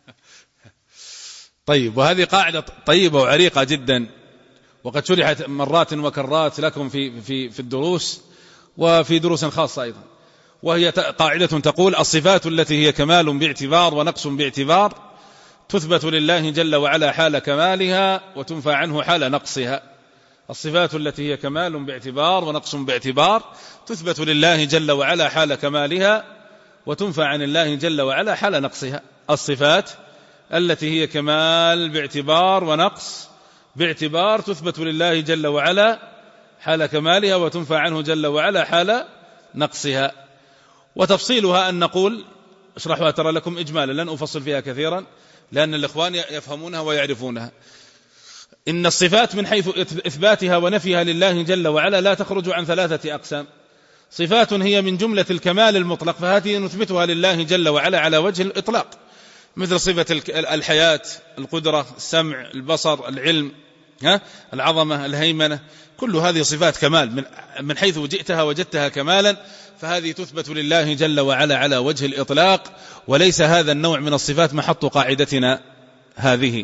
طيب، وهذه قاعدة طيبة وعريقة جدا، وقد شرحت مرات وكرات لكم في في في الدروس وفي دروس خاصة أيضا. وهي قاعدة تقول: الصفات التي هي كمال باعتبار ونقص باعتبار تثبت لله جل وعلا حال كمالها وتنفى عنه حال نقصها. الصفات التي هي كمال باعتبار ونقص باعتبار تثبت لله جل وعلا حال كمالها وتنفى عن الله جل وعلا حال نقصها. الصفات التي هي كمال باعتبار ونقص باعتبار تثبت لله جل وعلا حال كمالها وتنفى عنه جل وعلا حال نقصها. وتفصيلها أن نقول، اشرحها ترى لكم إجمالا، لن أفصل فيها كثيرا لأن الإخوان يفهمونها ويعرفونها. إن الصفات من حيث إثباتها ونفيها لله جل وعلا لا تخرج عن ثلاثة أقسام. صفات هي من جملة الكمال المطلق، فهذه نثبتها لله جل وعلا على وجه الإطلاق، مثل صفة الحياة، القدرة، السمع، البصر، العلم، ها العظمة، الهيمنة، كل هذه صفات كمال من حيث جئتها وجدتها كمالا، فهذه تثبت لله جل وعلا على وجه الإطلاق، وليس هذا النوع من الصفات محط قاعدتنا هذه.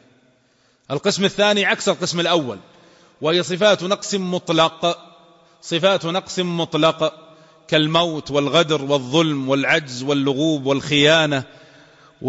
القسم الثاني عكس القسم الأول، وهي صفات نقص مطلق. صفات نقص مطلق كالموت والغدر والظلم والعجز واللغوب والخيانة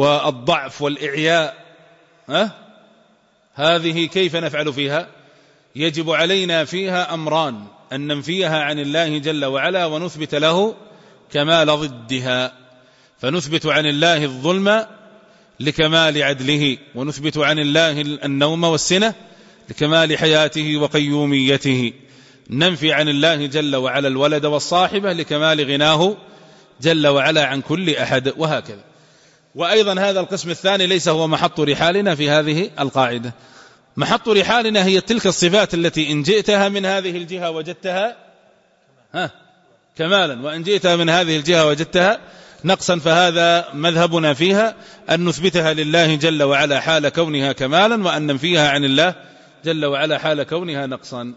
والضعف والإعياء. ها؟ هذه كيف نفعل فيها؟ يجب علينا فيها أمران: أن ننفيها عن الله جل وعلا ونثبت له كمال ضدها. فنثبت عن الله الظلم لكمال عدله، ونثبت عن الله النوم والسنة لكمال حياته وقيوميته، ننفي عن الله جل وعلا الولد والصاحبة لكمال غناه جل وعلا عن كل أحد، وهكذا. وأيضا هذا القسم الثاني ليس هو محط رحالنا في هذه القاعدة. محط رحالنا هي تلك الصفات التي إن جئتها من هذه الجهة وجدتها ها كمالا، وإن جئتها من هذه الجهة وجدتها نقصا، فهذا مذهبنا فيها أن نثبتها لله جل وعلا حال كونها كمالا، وأن ننفيها عن الله جل وعلا حال كونها نقصا.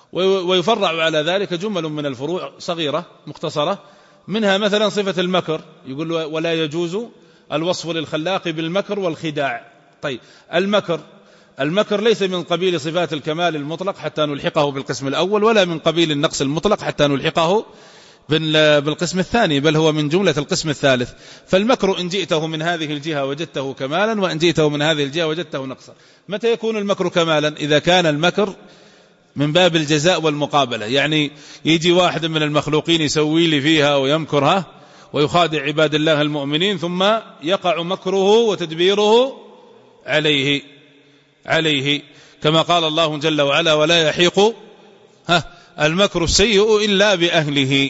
ويفرع على ذلك جمل من الفروع صغيرة مختصرة، منها مثلا صفة المكر، يقول ولا يجوز الوصف للخلاق بالمكر والخداع. طيب المكر المكر ليس من قبيل صفات الكمال المطلق حتى نلحقه بالقسم الأول، ولا من قبيل النقص المطلق حتى نلحقه بالقسم الثاني، بل هو من جملة القسم الثالث. فالمكر إن جئته من هذه الجهة وجدته كمالا، وإن جئته من هذه الجهة وجدته نقصا. متى يكون المكر كمالا؟ إذا كان المكر من باب الجزاء والمقابلة، يعني يجي واحد من المخلوقين يسوي لي فيها ويمكرها ويخادع عباد الله المؤمنين، ثم يقع مكره وتدبيره عليه عليه كما قال الله جل وعلا ولا يحيق ها المكر السيء إلا بأهله.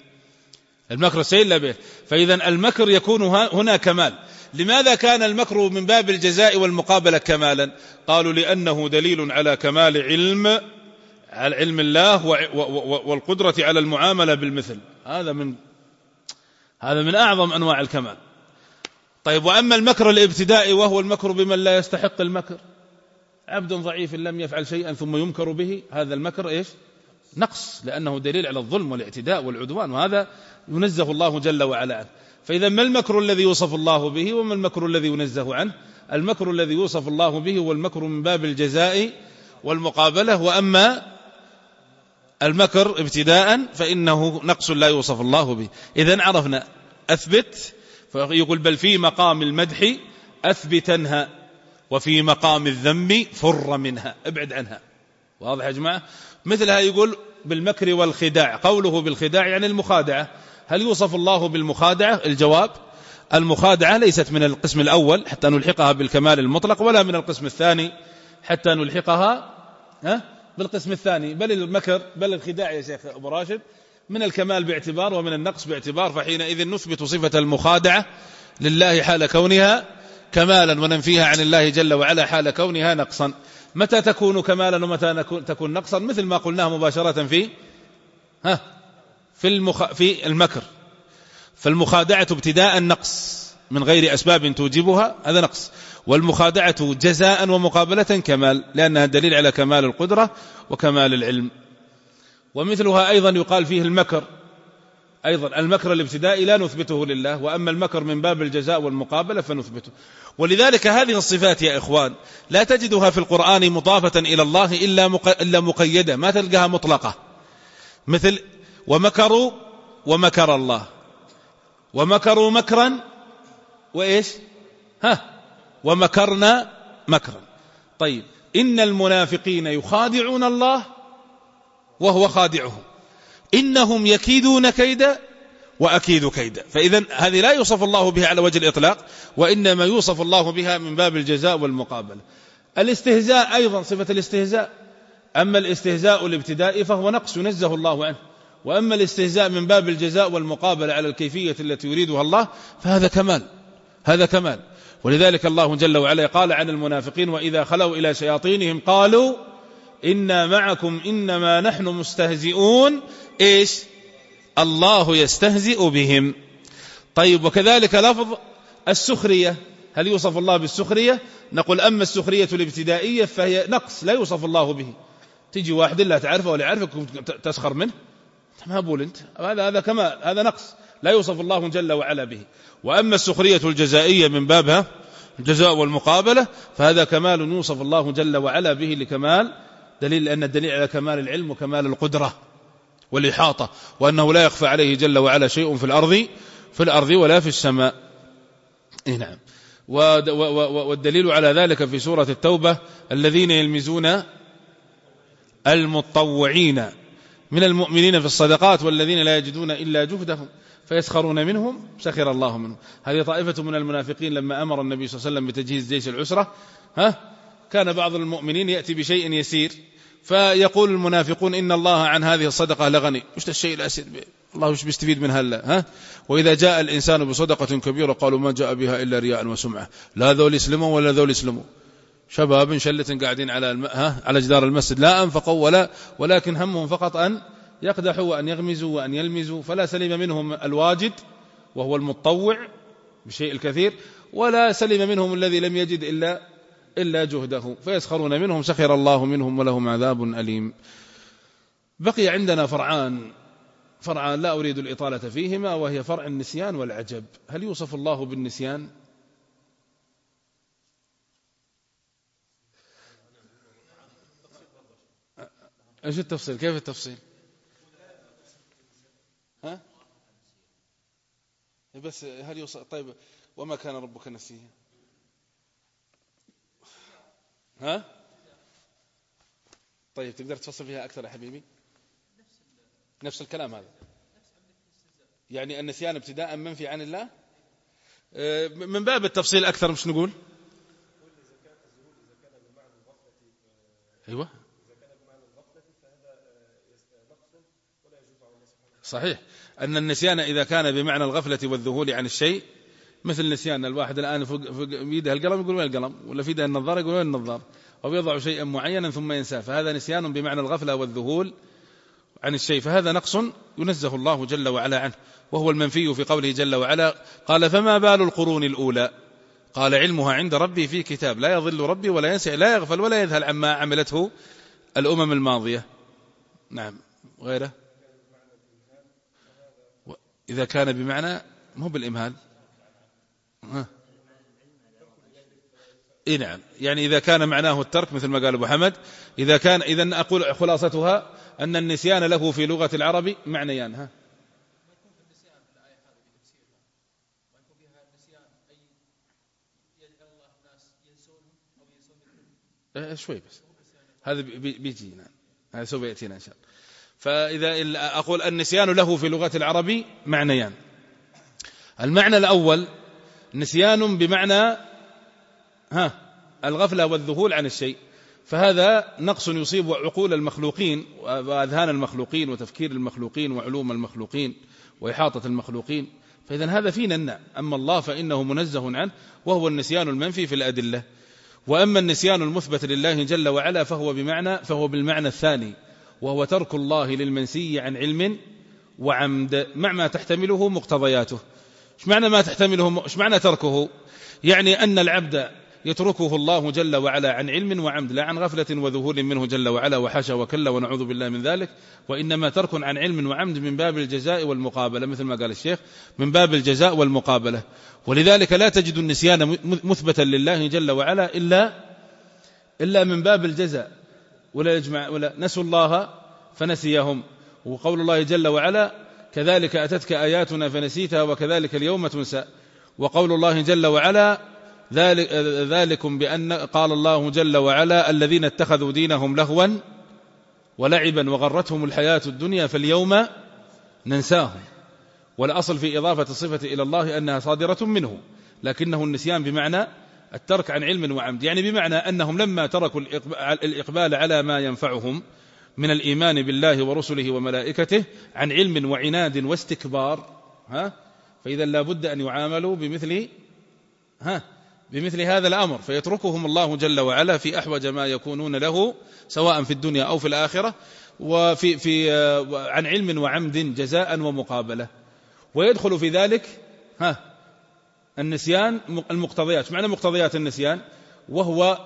المكر السيء إلا بأهله. فإذا المكر يكون هنا كمال. لماذا كان المكر من باب الجزاء والمقابلة كمالا؟ قالوا لأنه دليل على كمال علم على علم الله والقدرة على المعاملة بالمثل. هذا من هذا من أعظم أنواع الكمال. طيب وأما المكر الابتدائي وهو المكر بمن لا يستحق المكر، عبد ضعيف لم يفعل شيئا ثم يمكر به، هذا المكر إيش؟ نقص، لأنه دليل على الظلم والاعتداء والعدوان، وهذا ينزه الله جل وعلا عنه. فإذا ما المكر الذي يوصف الله به وما المكر الذي ينزه عنه؟ المكر الذي يوصف الله به هو المكر من باب الجزاء والمقابلة، وأما المكر ابتداء فإنه نقص لا يوصف الله به. إذن عرفنا أثبت، فيقول بل في مقام المدح أثبتنها، وفي مقام الذم فر منها، ابعد عنها. واضح يا جماعة؟ مثلها يقول بالمكر والخداع، قوله بالخداع يعني المخادعة. هل يوصف الله بالمخادعة؟ الجواب المخادعة ليست من القسم الأول حتى نلحقها بالكمال المطلق، ولا من القسم الثاني حتى نلحقها بالقسم الثاني، بل المكر بل الخداع يا شيخ أبو راشد من الكمال باعتبار ومن النقص باعتبار. فحينئذ نثبت صفة المخادعة لله حال كونها كمالا، وننفيها عن الله جل وعلا حال كونها نقصا. متى تكون كمالا ومتى تكون نقصا؟ مثل ما قلناه مباشرة في ها في المخ... في المكر. فالمخادعة ابتداء نقص من غير أسباب توجبها، هذا نقص. والمخادعة جزاء ومقابلة كمال، لأنها دليل على كمال القدرة وكمال العلم. ومثلها أيضا يقال فيه المكر، أيضا المكر الابتدائي لا نثبته لله، وأما المكر من باب الجزاء والمقابلة فنثبته. ولذلك هذه الصفات يا إخوان لا تجدها في القرآن مضافة إلى الله إلا مقيدة، ما تلقاها مطلقة. مثل ومكروا ومكر الله، ومكروا مكرا وإيش ها ومكرنا مكرا. طيب إن المنافقين يخادعون الله وهو خادعهم، إنهم يكيدون كيدا وأكيد كيدا. فإذا هذه لا يوصف الله بها على وجه الإطلاق، وإنما يوصف الله بها من باب الجزاء والمقابلة. الاستهزاء أيضا صفة الاستهزاء، أما الاستهزاء الابتدائي فهو نقص ينزه الله عنه، وأما الاستهزاء من باب الجزاء والمقابلة على الكيفية التي يريدها الله فهذا كمال، هذا كمال. ولذلك الله جل وعلا قال عن المنافقين وإذا خلوا إلى شياطينهم قالوا إنا معكم إنما نحن مستهزئون، إيش الله يستهزئ بهم. طيب وكذلك لفظ السخرية، هل يوصف الله بالسخرية؟ نقول أما السخرية الابتدائية فهي نقص لا يوصف الله به. تجي واحد لا تعرفه ولا يعرفك تسخر منه، ما بقول أنت هذا هذا كمال، هذا نقص لا يوصف الله جل وعلا به. وأما السخرية الجزائية من بابها الجزاء والمقابلة فهذا كمال يوصف الله جل وعلا به لكمال دليل، لأن الدليل على كمال العلم وكمال القدرة والإحاطة، وأنه لا يخفى عليه جل وعلا شيء في الأرض في الأرض ولا في السماء. إيه نعم. والدليل على ذلك في سورة التوبة الذين يلمزون المتطوعين من المؤمنين في الصدقات والذين لا يجدون إلا جهدهم فيسخرون منهم سخر الله منهم. هذه طائفة من المنافقين لما أمر النبي صلى الله عليه وسلم بتجهيز جيش العسرة، ها كان بعض المؤمنين يأتي بشيء يسير فيقول المنافقون إن الله عن هذه الصدقة لغني، وش الشيء الأسير الله وش بيستفيد من هلا، ها وإذا جاء الإنسان بصدقة كبيرة قالوا ما جاء بها إلا رياء وسمعة، لا ذول يسلموا ولا ذول يسلموا، شباب شلة قاعدين على الم... ها على جدار المسجد لا أنفقوا ولا ولكن همهم فقط أن يقدحوا وأن يغمزوا وأن يلمزوا، فلا سلم منهم الواجد وهو المتطوع بشيء الكثير، ولا سلم منهم الذي لم يجد إلا إلا جهده فيسخرون منهم سخر الله منهم ولهم عذاب أليم. بقي عندنا فرعان فرعان لا أريد الإطالة فيهما، وهي فرع النسيان والعجب. هل يوصف الله بالنسيان؟ ايش التفصيل؟ كيف التفصيل؟ ها بس هل يوصف؟ طيب وما كان ربك نسيا، ها طيب تقدر تفصل فيها أكثر يا حبيبي؟ نفس الكلام هذا، يعني النسيان ابتداء منفي عن الله. من باب التفصيل أكثر مش نقول أيوة صحيح أن النسيان إذا كان بمعنى الغفلة والذهول عن الشيء، مثل نسيان الواحد الآن فوق بيده القلم يقول وين القلم، ولا في يده النظارة يقول وين النظارة، أو يضع شيئا معينا ثم ينساه، فهذا نسيان بمعنى الغفلة والذهول عن الشيء، فهذا نقص ينزه الله جل وعلا عنه، وهو المنفي في قوله جل وعلا قال فما بال القرون الأولى قال علمها عند ربي في كتاب لا يضل ربي ولا ينسى لا يغفل ولا يذهل عما عملته الأمم الماضية. نعم غيره إذا كان بمعنى مو بالإمهال، ها إيه نعم، يعني إذا كان معناه الترك مثل ما قال أبو حمد، إذا كان إذن أقول خلاصتها أن النسيان له في لغة العرب معنيان، ها أه شوي بس هذا بيجي نعم هذا سوف يأتينا إن شاء الله. فإذا أقول النسيان له في لغة العرب معنيان، المعنى الأول نسيان بمعنى ها الغفلة والذهول عن الشيء، فهذا نقص يصيب عقول المخلوقين وأذهان المخلوقين وتفكير المخلوقين وعلوم المخلوقين وإحاطة المخلوقين، فإذا هذا فينا النع. أما الله فإنه منزه عنه وهو النسيان المنفي في الأدلة. وأما النسيان المثبت لله جل وعلا فهو بمعنى فهو بالمعنى الثاني، وهو ترك الله للمنسي عن علم وعمد مع ما تحتمله مقتضياته. ايش معنى ما تحتمله؟ ايش معنى تركه؟ يعني أن العبد يتركه الله جل وعلا عن علم وعمد، لا عن غفلة وذهول منه جل وعلا وحاشا وكلا ونعوذ بالله من ذلك، وإنما ترك عن علم وعمد من باب الجزاء والمقابلة، مثل ما قال الشيخ من باب الجزاء والمقابلة. ولذلك لا تجد النسيان مثبتا لله جل وعلا إلا إلا من باب الجزاء، ولا يجمع ولا نسوا الله فنسيهم. وقول الله جل وعلا كذلك أتتك آياتنا فنسيتها وكذلك اليوم تنسى. وقول الله جل وعلا ذلك ذلكم بأن قال الله جل وعلا الذين اتخذوا دينهم لهوا ولعبا وغرتهم الحياة الدنيا فاليوم ننساهم. والأصل في إضافة الصفة إلى الله أنها صادرة منه، لكنه النسيان بمعنى الترك عن علم وعمد، يعني بمعنى أنهم لما تركوا الإقبال على ما ينفعهم من الإيمان بالله ورسله وملائكته عن علم وعناد واستكبار، ها فإذا لا بد أن يعاملوا بمثل ها بمثل هذا الأمر، فيتركهم الله جل وعلا في أحوج ما يكونون له سواء في الدنيا أو في الآخرة، وفي في عن علم وعمد جزاء ومقابلة. ويدخل في ذلك ها النسيان المقتضيات. معنى مقتضيات النسيان وهو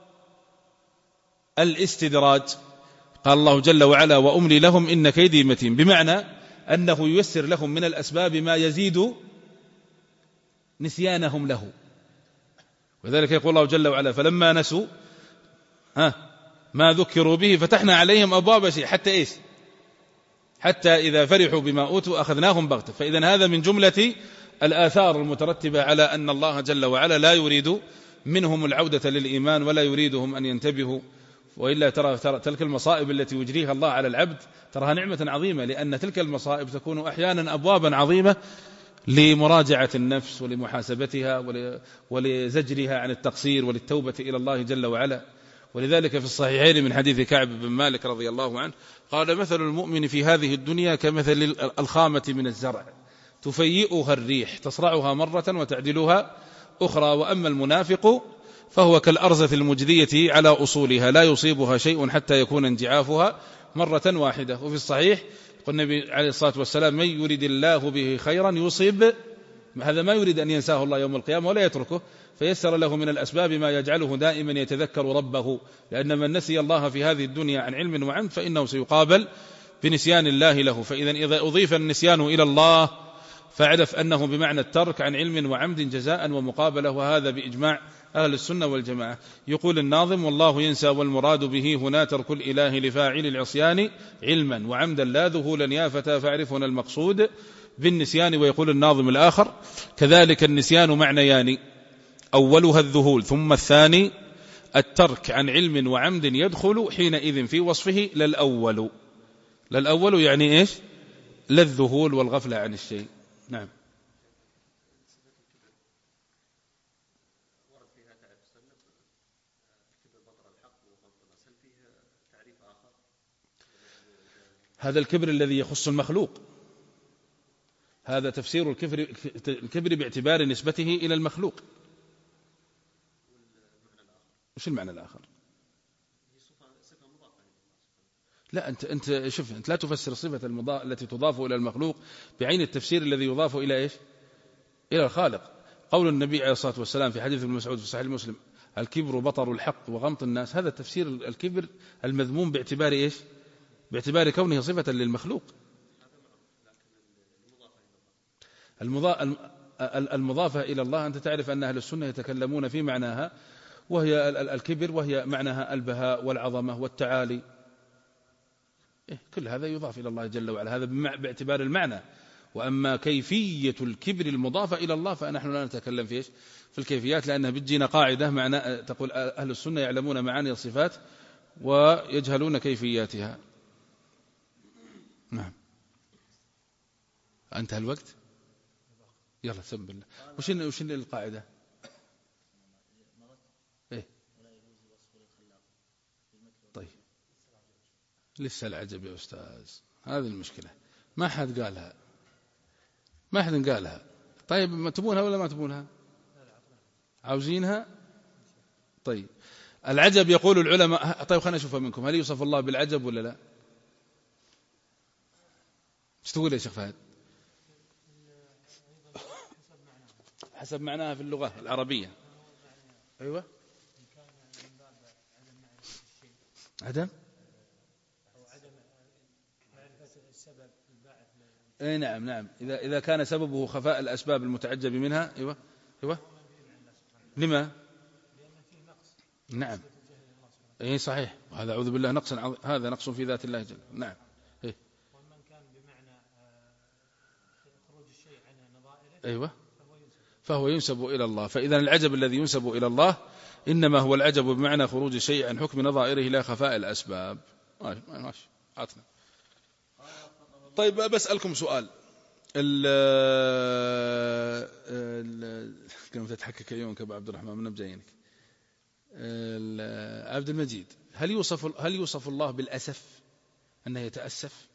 الاستدراج. قال الله جل وعلا وأملي لهم إن كيدي متين، بمعنى أنه ييسر لهم من الأسباب ما يزيد نسيانهم له. وذلك يقول الله جل وعلا فلما نسوا ها ما ذكروا به فتحنا عليهم أبواب شيء حتى إيش حتى إذا فرحوا بما أوتوا أخذناهم بغتة. فإذا هذا من جملة الآثار المترتبة على أن الله جل وعلا لا يريد منهم العودة للإيمان ولا يريدهم أن ينتبهوا وإلا ترى, ترى تلك المصائب التي يجريها الله على العبد تراها نعمة عظيمة، لأن تلك المصائب تكون أحيانا أبوابا عظيمة لمراجعة النفس ولمحاسبتها ولزجرها عن التقصير وللتوبة إلى الله جل وعلا. ولذلك في الصحيحين من حديث كعب بن مالك رضي الله عنه قال: مثل المؤمن في هذه الدنيا كمثل الخامة من الزرع تفيئها الريح تصرعها مرة وتعدلها أخرى، وأما المنافق فهو كالأرزة المجدية على أصولها لا يصيبها شيء حتى يكون انجعافها مرة واحدة. وفي الصحيح قال النبي عليه الصلاة والسلام: من يريد الله به خيرا يصيب، هذا ما يريد أن ينساه الله يوم القيامة ولا يتركه، فيسر له من الأسباب ما يجعله دائما يتذكر ربه، لأن من نسي الله في هذه الدنيا عن علم وعمد فإنه سيقابل بنسيان الله له. فإذا إذا أضيف النسيان إلى الله فاعرف أنه بمعنى الترك عن علم وعمد جزاء ومقابله، وهذا بإجماع أهل السنة والجماعة. يقول الناظم: والله ينسى والمراد به هنا ترك الإله لفاعل العصيان علما وعمدا لا ذهولا يا فتى فاعرفنا المقصود بالنسيان. ويقول الناظم الآخر: كذلك النسيان معنيان أولها الذهول ثم الثاني الترك عن علم وعمد يدخل حينئذ في وصفه للأول. للأول يعني إيش؟ للذهول والغفلة عن الشيء. نعم. هذا الكبر الذي يخص المخلوق، هذا تفسير الكبر, الكبر باعتبار نسبته إلى المخلوق. وش المعنى الآخر؟ لا، أنت أنت شوف، أنت لا تفسر الصفة المضاف التي تضاف إلى المخلوق بعين التفسير الذي يضاف إلى إيش؟ إلى الخالق. قول النبي عليه الصلاة والسلام في حديث ابن مسعود في صحيح مسلم: الكبر بطر الحق وغمط الناس، هذا تفسير الكبر المذموم باعتبار إيش؟ باعتبار كونه صفة للمخلوق. المضافة إلى الله أنت تعرف أن أهل السنة يتكلمون في معناها، وهي الكبر، وهي معناها البهاء والعظمة والتعالي. إيه، كل هذا يضاف إلى الله جل وعلا، هذا باعتبار المعنى. وأما كيفية الكبر المضافة إلى الله فنحن لا نتكلم في إيش؟ في الكيفيات، لأنها بتجينا قاعدة معنى تقول أهل السنة يعلمون معاني الصفات ويجهلون كيفياتها. نعم. انتهى الوقت؟ يلا سم بالله. وش وش القاعدة؟ ايه طيب، لسه العجب يا أستاذ، هذه المشكلة، ما حد قالها، ما حد قالها. طيب ما تبونها ولا ما تبونها؟ عاوزينها؟ طيب العجب يقول العلماء. طيب خلنا نشوفها منكم، هل يوصف الله بالعجب ولا لا؟ ايش تقول يا شيخ فهد؟ حسب معناها في اللغة العربية. أيوة. عدم اي نعم نعم، إذا إذا كان سببه خفاء الأسباب المتعجب منها. أيوة أيوة. لما؟ نعم اي صحيح، وهذا أعوذ بالله نقص، هذا نقص في ذات الله جل. نعم. إيه؟ ومن كان بمعنى خروج الشيء عن نظائره. أيوة. فهو ينسب إلى الله. فإذا العجب الذي ينسب إلى الله إنما هو العجب بمعنى خروج الشيء عن حكم نظائره لا خفاء الأسباب. ماشي ماشي عطنا. طيب بسألكم سؤال. ال ال كم تتحكك يوم كأبو عبد الرحمن من بجينك. عبد المجيد، هل يوصف هل يوصف الله بالأسف، أنه يتأسف؟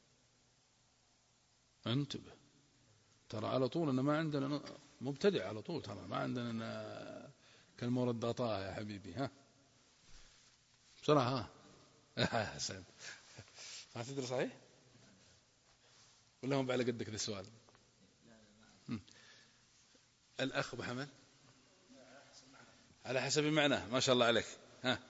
انتبه، ترى على طول أن ما عندنا مبتدع، على طول ترى ما عندنا كالمورد ضغطاء يا حبيبي. ها بسرعة. ها حسن، ما تدري صحيح ولا هم على قدك ذا السؤال؟ الأخ أبو حمد على حسب معناه، ما شاء الله عليك. ها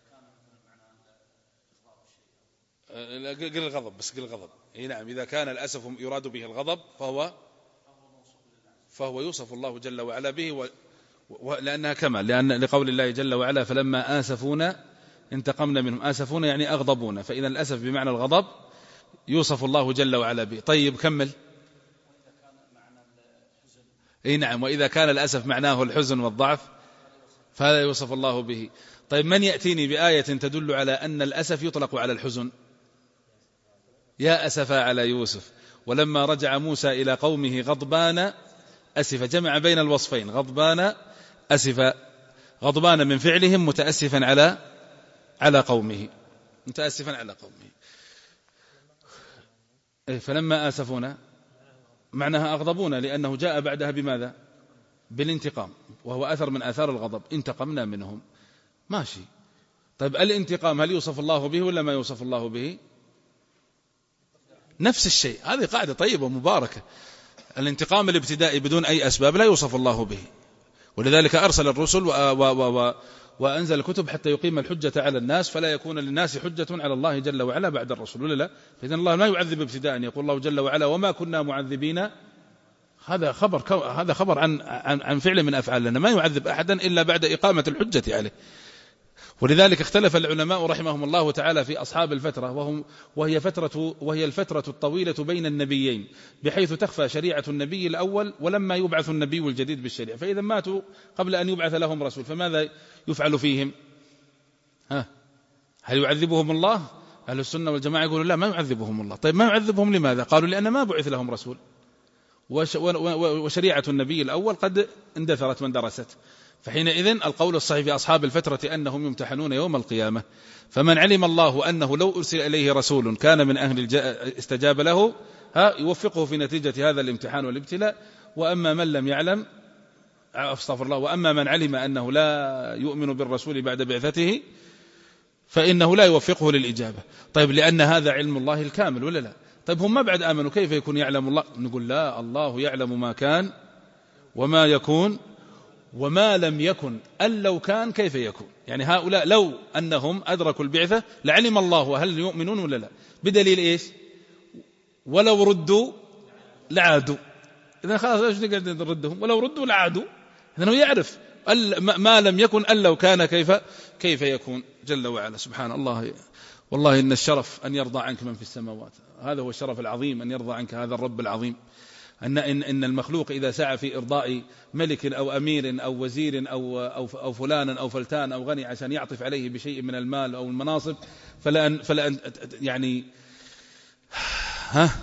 قل الغضب بس، قل الغضب. اي نعم، إذا كان الأسف يراد به الغضب فهو فهو يوصف الله جل وعلا به، و... و... لأنها كمال، لأن لقول الله جل وعلا: فلما آسفونا انتقمنا منهم. آسفونا يعني أغضبونا، فإذا الأسف بمعنى الغضب يوصف الله جل وعلا به. طيب كمل. اي نعم، وإذا كان الأسف معناه الحزن والضعف فهذا يوصف الله به. طيب من يأتيني بآية تدل على أن الأسف يطلق على الحزن؟ يا أسفا على يوسف ولما رجع موسى إلى قومه غضبان أسفا، جمع بين الوصفين، غضبان أسفا، غضبان من فعلهم متأسفا على على قومه، متأسفا على قومه. فلما آسفونا معناها أغضبونا، لأنه جاء بعدها بماذا؟ بالانتقام، وهو أثر من آثار الغضب، انتقمنا منهم. ماشي. طيب الانتقام هل يوصف الله به ولا ما يوصف الله به؟ نفس الشيء. هذه قاعدة طيبة ومباركة. الانتقام الابتدائي بدون أي أسباب لا يوصف الله به، ولذلك أرسل الرسل و و و وأنزل الكتب حتى يقيم الحجة على الناس، فلا يكون للناس حجة على الله جل وعلا بعد الرسول، ولا لا؟ فإذن الله لا يعذب ابتداء. يقول الله جل وعلا وما كنا معذبين، هذا خبر هذا خبر عن عن عن فعل من أفعال لنا، ما يعذب أحدا إلا بعد إقامة الحجة عليه. ولذلك اختلف العلماء رحمهم الله تعالى في أصحاب الفترة، وهم وهي فترة وهي الفترة الطويلة بين النبيين، بحيث تخفى شريعة النبي الأول ولما يبعث النبي الجديد بالشريعة. فإذا ماتوا قبل أن يبعث لهم رسول فماذا يفعل فيهم؟ ها هل يعذبهم الله؟ أهل السنة والجماعة يقولون لا، ما يعذبهم الله. طيب ما يعذبهم لماذا؟ قالوا لأن ما بعث لهم رسول، وشريعة النبي الأول قد اندثرت واندرست. فحينئذ القول الصحيح في أصحاب الفترة أنهم يمتحنون يوم القيامة. فمن علم الله أنه لو أرسل إليه رسول كان من أهل الجاء استجاب له، ها يوفقه في نتيجة هذا الامتحان والابتلاء. وأما من لم يعلم أستغفر الله وأما من علم أنه لا يؤمن بالرسول بعد بعثته فإنه لا يوفقه للإجابة. طيب لأن هذا علم الله الكامل ولا لا؟ طيب هم ما بعد آمنوا كيف يكون يعلم الله؟ نقول لا، الله يعلم ما كان وما يكون وما لم يكن، أن لو كان كيف يكون. يعني هؤلاء لو أنهم أدركوا البعثة لعلم الله هل يؤمنون ولا لا، بدليل إيش؟ ولو ردوا لعادوا. إذن خلاص إيش نقدر نردهم؟ ولو ردوا لعادوا. إذن هو يعرف ما لم يكن أن لو كان كيف كيف يكون جل وعلا. سبحان الله. والله إن الشرف أن يرضى عنك من في السماوات، هذا هو الشرف العظيم، أن يرضى عنك هذا الرب العظيم. أن إن, إن المخلوق إذا سعى في إرضاء ملك أو أمير أو وزير أو أو أو فلان أو فلتان أو غني عشان يعطف عليه بشيء من المال أو المناصب، فلأن فلأن يعني ها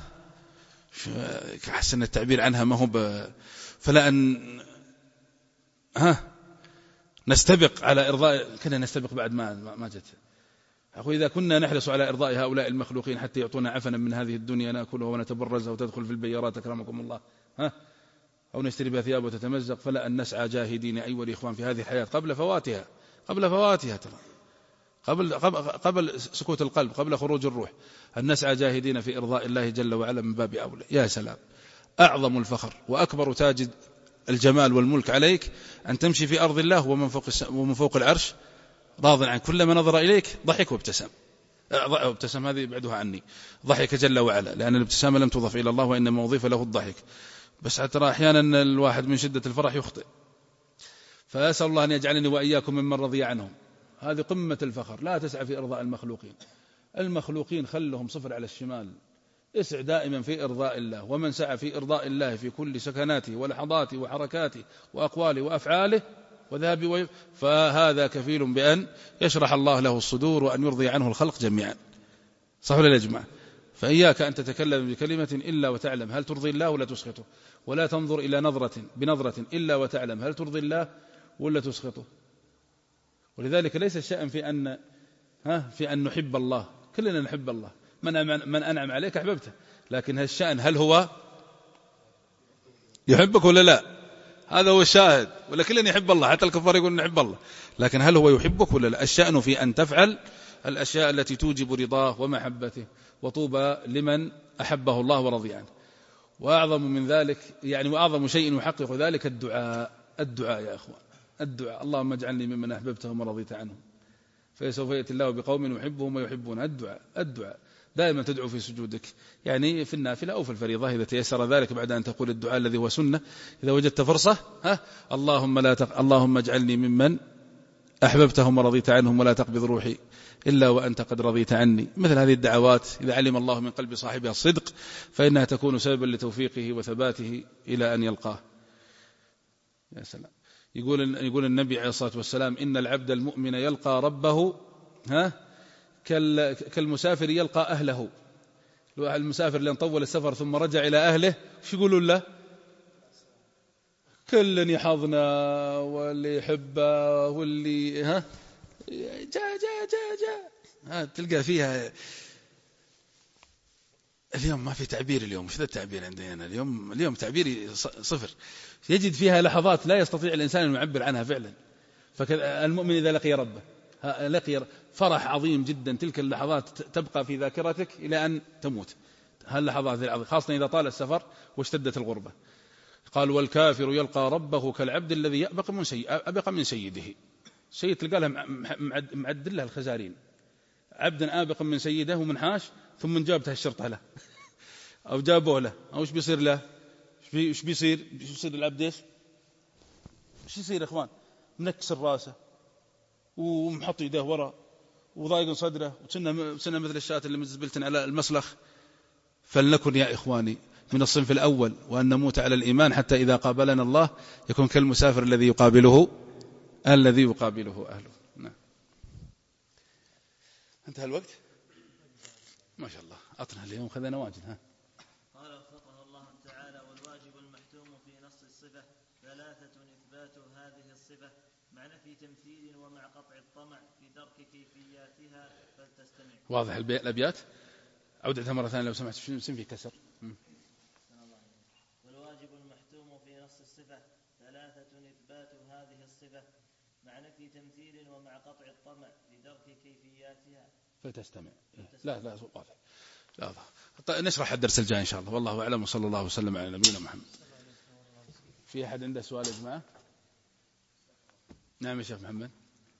حسن التعبير عنها ما هو فلأن ها نستبق على إرضاء، كنا نستبق بعد ما ما جت. أخو إذا كنا نحرص على إرضاء هؤلاء المخلوقين حتى يعطونا عفنا من هذه الدنيا نأكلها ونتبرزها وتدخل في البيارات أكرمكم الله، ها أو نشتري بها ثياب وتتمزق، فلا أن نسعى جاهدين أيها الإخوان في هذه الحياة قبل فواتها قبل فواتها ترى قبل قبل سكوت القلب، قبل خروج الروح، أن نسعى جاهدين في إرضاء الله جل وعلا من باب أولى. يا سلام، أعظم الفخر وأكبر تاج الجمال والملك عليك أن تمشي في أرض الله ومن فوق ومن فوق العرش راض عنك، كلما نظر إليك ضحك وابتسم. ابتسم هذه بعدها عني، ضحك جل وعلا، لأن الابتسامة لم تضف إلى الله وإنما أضيف له الضحك. بس ترى أحيانا الواحد من شدة الفرح يخطئ، فأسأل الله أن يجعلني وإياكم ممن رضي عنهم. هذه قمة الفخر. لا تسعى في إرضاء المخلوقين، المخلوقين خلهم صفر على الشمال، اسع دائما في إرضاء الله. ومن سعى في إرضاء الله في كل سكناته ولحظاته وحركاته وأقواله وأفعاله وذهب وي... فهذا كفيل بأن يشرح الله له الصدور وأن يرضي عنه الخلق جميعا. صح ولا يا جماعة؟ فإياك أن تتكلم بكلمة إلا وتعلم هل ترضي الله ولا تسخطه، ولا تنظر إلى نظرة بنظرة إلا وتعلم هل ترضي الله ولا تسخطه. ولذلك ليس الشأن في أن ها في أن نحب الله، كلنا نحب الله، من من أنعم عليك أحببته، لكن الشأن هل هو يحبك ولا لا؟ هذا هو الشاهد. ولا كلنا يحب الله، حتى الكفار يقولون نحب الله، لكن هل هو يحبك ولا لا؟ الشأن في أن تفعل الأشياء التي توجب رضاه ومحبته، وطوبى لمن أحبه الله ورضي عنه. وأعظم من ذلك يعني وأعظم شيء يحقق ذلك الدعاء. الدعاء يا أخوان، الدعاء. اللهم اجعلني ممن أحببتهم ورضيت عنهم، فسوف يأتي الله بقوم يحبهم ويحبون. الدعاء الدعاء دائما تدعو في سجودك، يعني في النافلة أو في الفريضة إذا تيسر ذلك، بعد أن تقول الدعاء الذي هو سنة إذا وجدت فرصة، ها اللهم لا تق... اللهم اجعلني ممن أحببتهم ورضيت عنهم ولا تقبض روحي إلا وأنت قد رضيت عني. مثل هذه الدعوات إذا علم الله من قلب صاحبها الصدق فإنها تكون سببا لتوفيقه وثباته إلى أن يلقاه. يا سلام. يقول يقول النبي عليه الصلاة والسلام إن العبد المؤمن يلقى ربه ها كالمسافر يلقى أهله. المسافر اللي طول السفر ثم رجع إلى أهله شو يقولون له؟ كل يحضنا واللي يحبه واللي ها جاء جاء جاء جاء ها تلقى فيها. اليوم ما في تعبير، اليوم مش ذا التعبير عندنا اليوم، اليوم تعبيري صفر. يجد فيها لحظات لا يستطيع الإنسان أن يعبر عنها فعلا. فالمؤمن إذا لقي ربه لقي فرح عظيم جدا، تلك اللحظات تبقى في ذاكرتك إلى أن تموت. هاللحظات العظيمة خاصة إذا طال السفر واشتدت الغربة. قال والكافر يلقى ربه كالعبد الذي يأبق من, سي... أبق من سيده. سيد تلقى له معدل له الخزارين، عبدا آبق من سيده ومنحاش ثم جابته الشرطة له أو جابوه له، أو إيش بيصير له؟ إيش بيصير؟ إيش بيصير العبد؟ إيش إيش يصير يا إخوان؟ منكسر راسه ومحط يده وراء وضايق صدره وسنة سنة مثل الشاة اللي مزبلتنا على المسلخ. فلنكن يا إخواني من الصنف الأول، وأن نموت على الإيمان حتى إذا قابلنا الله يكون كالمسافر الذي يقابله الذي يقابله أهله. نعم. انتهى الوقت ما شاء الله، أطنها اليوم خذنا واجد. ها
قال وفقه الله تعالى والواجب المحتوم في نص الصفة ثلاثة: إثبات هذه الصفة مع نفي تمثيل ومع قطع الطمع في درك كيفياتها فلتستمع.
واضح الأبيات؟ عودتها مرة ثانية لو سمحت، سم في كسر.
والواجب المحتوم في نص الصفة ثلاثة: إثبات هذه الصفة مع نفي تمثيل ومع قطع الطمع لدرك كيفياتها
فتستمع. لا لا واضح. لا طيب نشرح الدرس الجاي إن شاء الله، والله أعلم، وصلى الله وسلم على نبينا محمد. في أحد عنده سؤال يا جماعة؟ نعم يا شيخ محمد.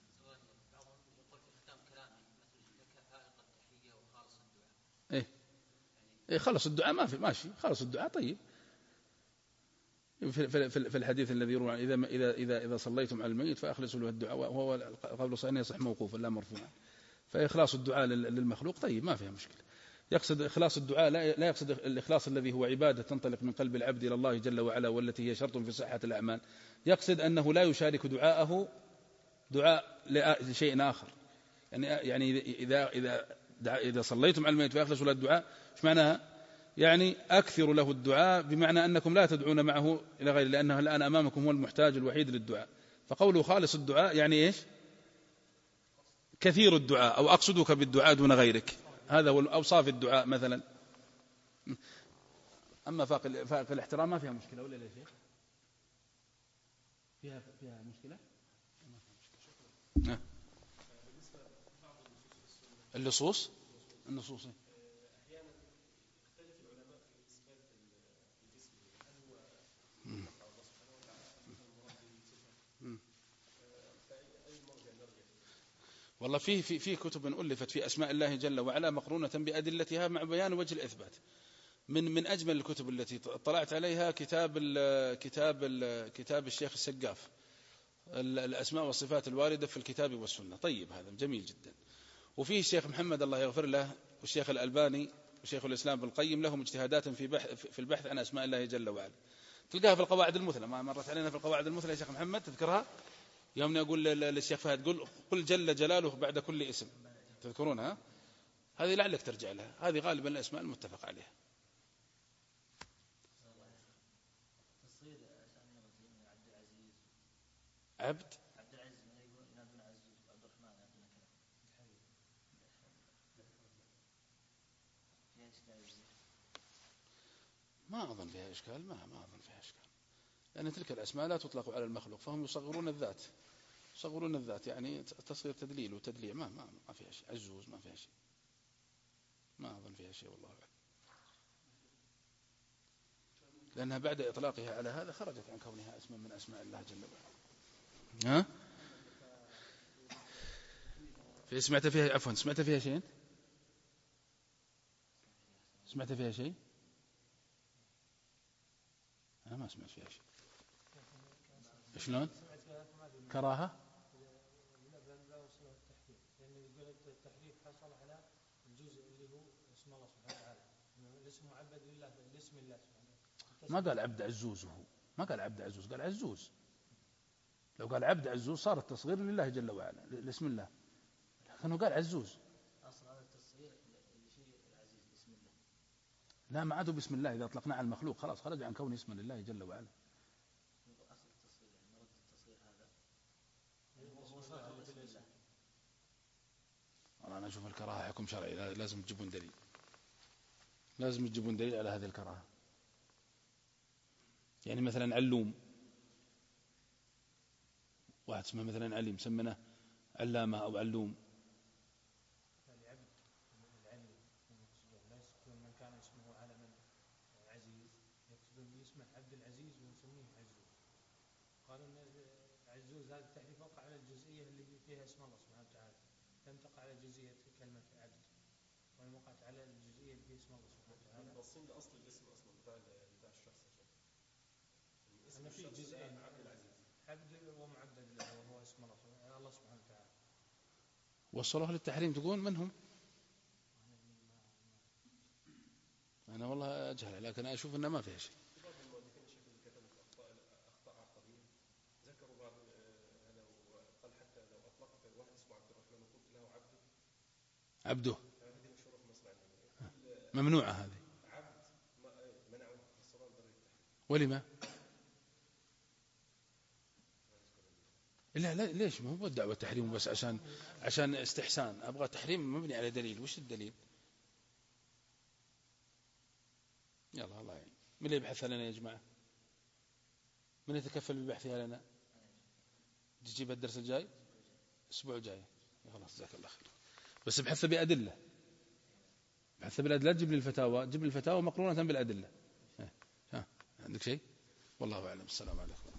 إيه إيه خلص الدعاء ما في ماشي، خلص الدعاء طيب. في في في الحديث الذي يروى إذا إذا إذا إذا صليتم على الميت فأخلصوا له الدعاء، وهو قول صحيح يصح موقوفا لا مرفوعا. فإخلاص الدعاء للمخلوق طيب ما فيها مشكلة. يقصد إخلاص الدعاء لا يقصد الإخلاص الذي هو عبادة تنطلق من قلب العبد إلى الله جل وعلا، والتي هي شرط في صحة الأعمال. يقصد أنه لا يشارك دعاءه دعاء لشيء آخر. يعني يعني إذا إذا إذا صليتم على الميت فأخلصوا له الدعاء إيش معناها؟ يعني أكثروا له الدعاء، بمعنى أنكم لا تدعون معه إلى غيره، لأنه الآن أمامكم هو المحتاج الوحيد للدعاء. فقوله خالص الدعاء يعني إيش؟ كثير الدعاء، أو أقصدك بالدعاء دون غيرك. هذا هو أوصاف الدعاء مثلا. أما فاق فاق الاحترام ما فيها مشكلة ولا يا شيخ؟ فيها فيها مشكلة؟ ما فيها مشكلة. اللصوص النصوص
أحيانا يختلف العلماء في إثبات الجسم، هل هو يقع الله سبحانه وتعالى أم المراد بالصفة؟ فأي مرجع نرجع؟
والله في في في كتب ألفت في أسماء الله جل وعلا مقرونة بأدلتها مع بيان وجه الإثبات. من من أجمل الكتب التي طلعت عليها كتاب ال كتاب ال كتاب الشيخ السقاف، الأسماء والصفات الواردة في الكتاب والسنة. طيب هذا جميل جدا. وفيه الشيخ محمد الله يغفر له والشيخ الألباني وشيخ الإسلام ابن القيم لهم اجتهادات في بحث في البحث عن أسماء الله جل وعلا. تلقاها في القواعد المثلى، ما مرت علينا في القواعد المثلى يا شيخ محمد تذكرها؟ يوم أقول للشيخ فهد قل قل جل جلاله بعد كل اسم، تذكرونها؟ هذه لعلك ترجع لها، هذه غالبا الأسماء المتفق عليها. عبد ما أظن فيها إشكال، ما ما أظن فيها إشكال، لأن تلك الأسماء لا تطلق على المخلوق، فهم يصغرون الذات، يصغرون الذات يعني تصغير تدليل وتدليع، ما ما ما فيها شيء. عزوز ما فيها شيء، ما أظن فيها شيء والله أعلم، لأنها بعد إطلاقها على هذا خرجت عن كونها اسم من أسماء الله جل وعلا. ها؟ في سمعت فيها عفوا سمعت فيها شيء؟ سمعت فيها شيء؟ أنا ما سمعت فيها شيء. شلون؟ كراهة؟
التحريف حصل على الجزء اللي هو اسم الله سبحانه وتعالى، الاسم معبد لله باسم الله سبحانه وتعالى.
ما قال عبد عزوز، هو ما قال عبد عزوز، قال عزوز. لو قال عبد عزوز صار التصغير لله جل وعلا لاسم الله، لكنه قال عزوز.
أصل هذا التصغير لشيء العزيز بسم الله.
لا ما عاد بسم الله، إذا أطلقنا على المخلوق خلاص خرج عن كونه اسما لله جل وعلا.
أصل التصغير يعني مرد التصغير هذا هو صار بسم الله.
أنا أشوف الكراهة حكم شرعي، لازم تجيبون دليل، لازم تجيبون دليل على هذه الكراهة. يعني مثلا علوم، واحد اسمه مثلا عليم سمناه علامة أو علوم.
العبد العلي يقصدون من كان اسمه علما عزيز يقصدون باسمه عبد العزيز ونسميه عزوز. قالوا ان عزوز هذا التحريف وقع على الجزئية اللي فيها اسم الله سبحانه وتعالى، لم تقع على جزئية كلمة عبد، وإن وقعت على الجزئية اللي فيها اسم الله سبحانه وتعالى.
باصين لاصل الاسم اصلا بتاع بتاع الشخص.
أن في جزئين، عبد العزيز عبد ومعبد له وهو اسم الله الله سبحانه وتعالى.
وصلوه للتحريم تقول من هم؟ أنا والله أجهل، لكن أشوف أنه ما فيها شيء.
بعض المؤلفين الشيخ اللي كتبوا اخطاء اخطاء عقديه ذكروا بعض هذا، وقال حتى لو اطلقت واحد اسمه عبد الرحمن وقلت له عبده
عبده
هذه مشهوره في مصر عندنا
ممنوعة هذه.
عبد منعوا الصلاه بدل التحريم.
ولما؟ لا لا ليش؟ ما هو الدعوة تحريم بس عشان عشان استحسان، أبغى تحريم مبني على دليل. وش الدليل؟ يلا الله يعين. من اللي يبحثها لنا يا جماعة؟ من يتكفل ببحثها لنا؟ تجيب الدرس الجاي الأسبوع الجاي. خلاص جزاك الله خير، بس ابحث بأدلة، ابحث بالأدلة. تجيب لي الفتاوى، جيب لي الفتاوى مقرونة بالأدلة. ها عندك شيء؟ والله أعلم. السلام عليكم.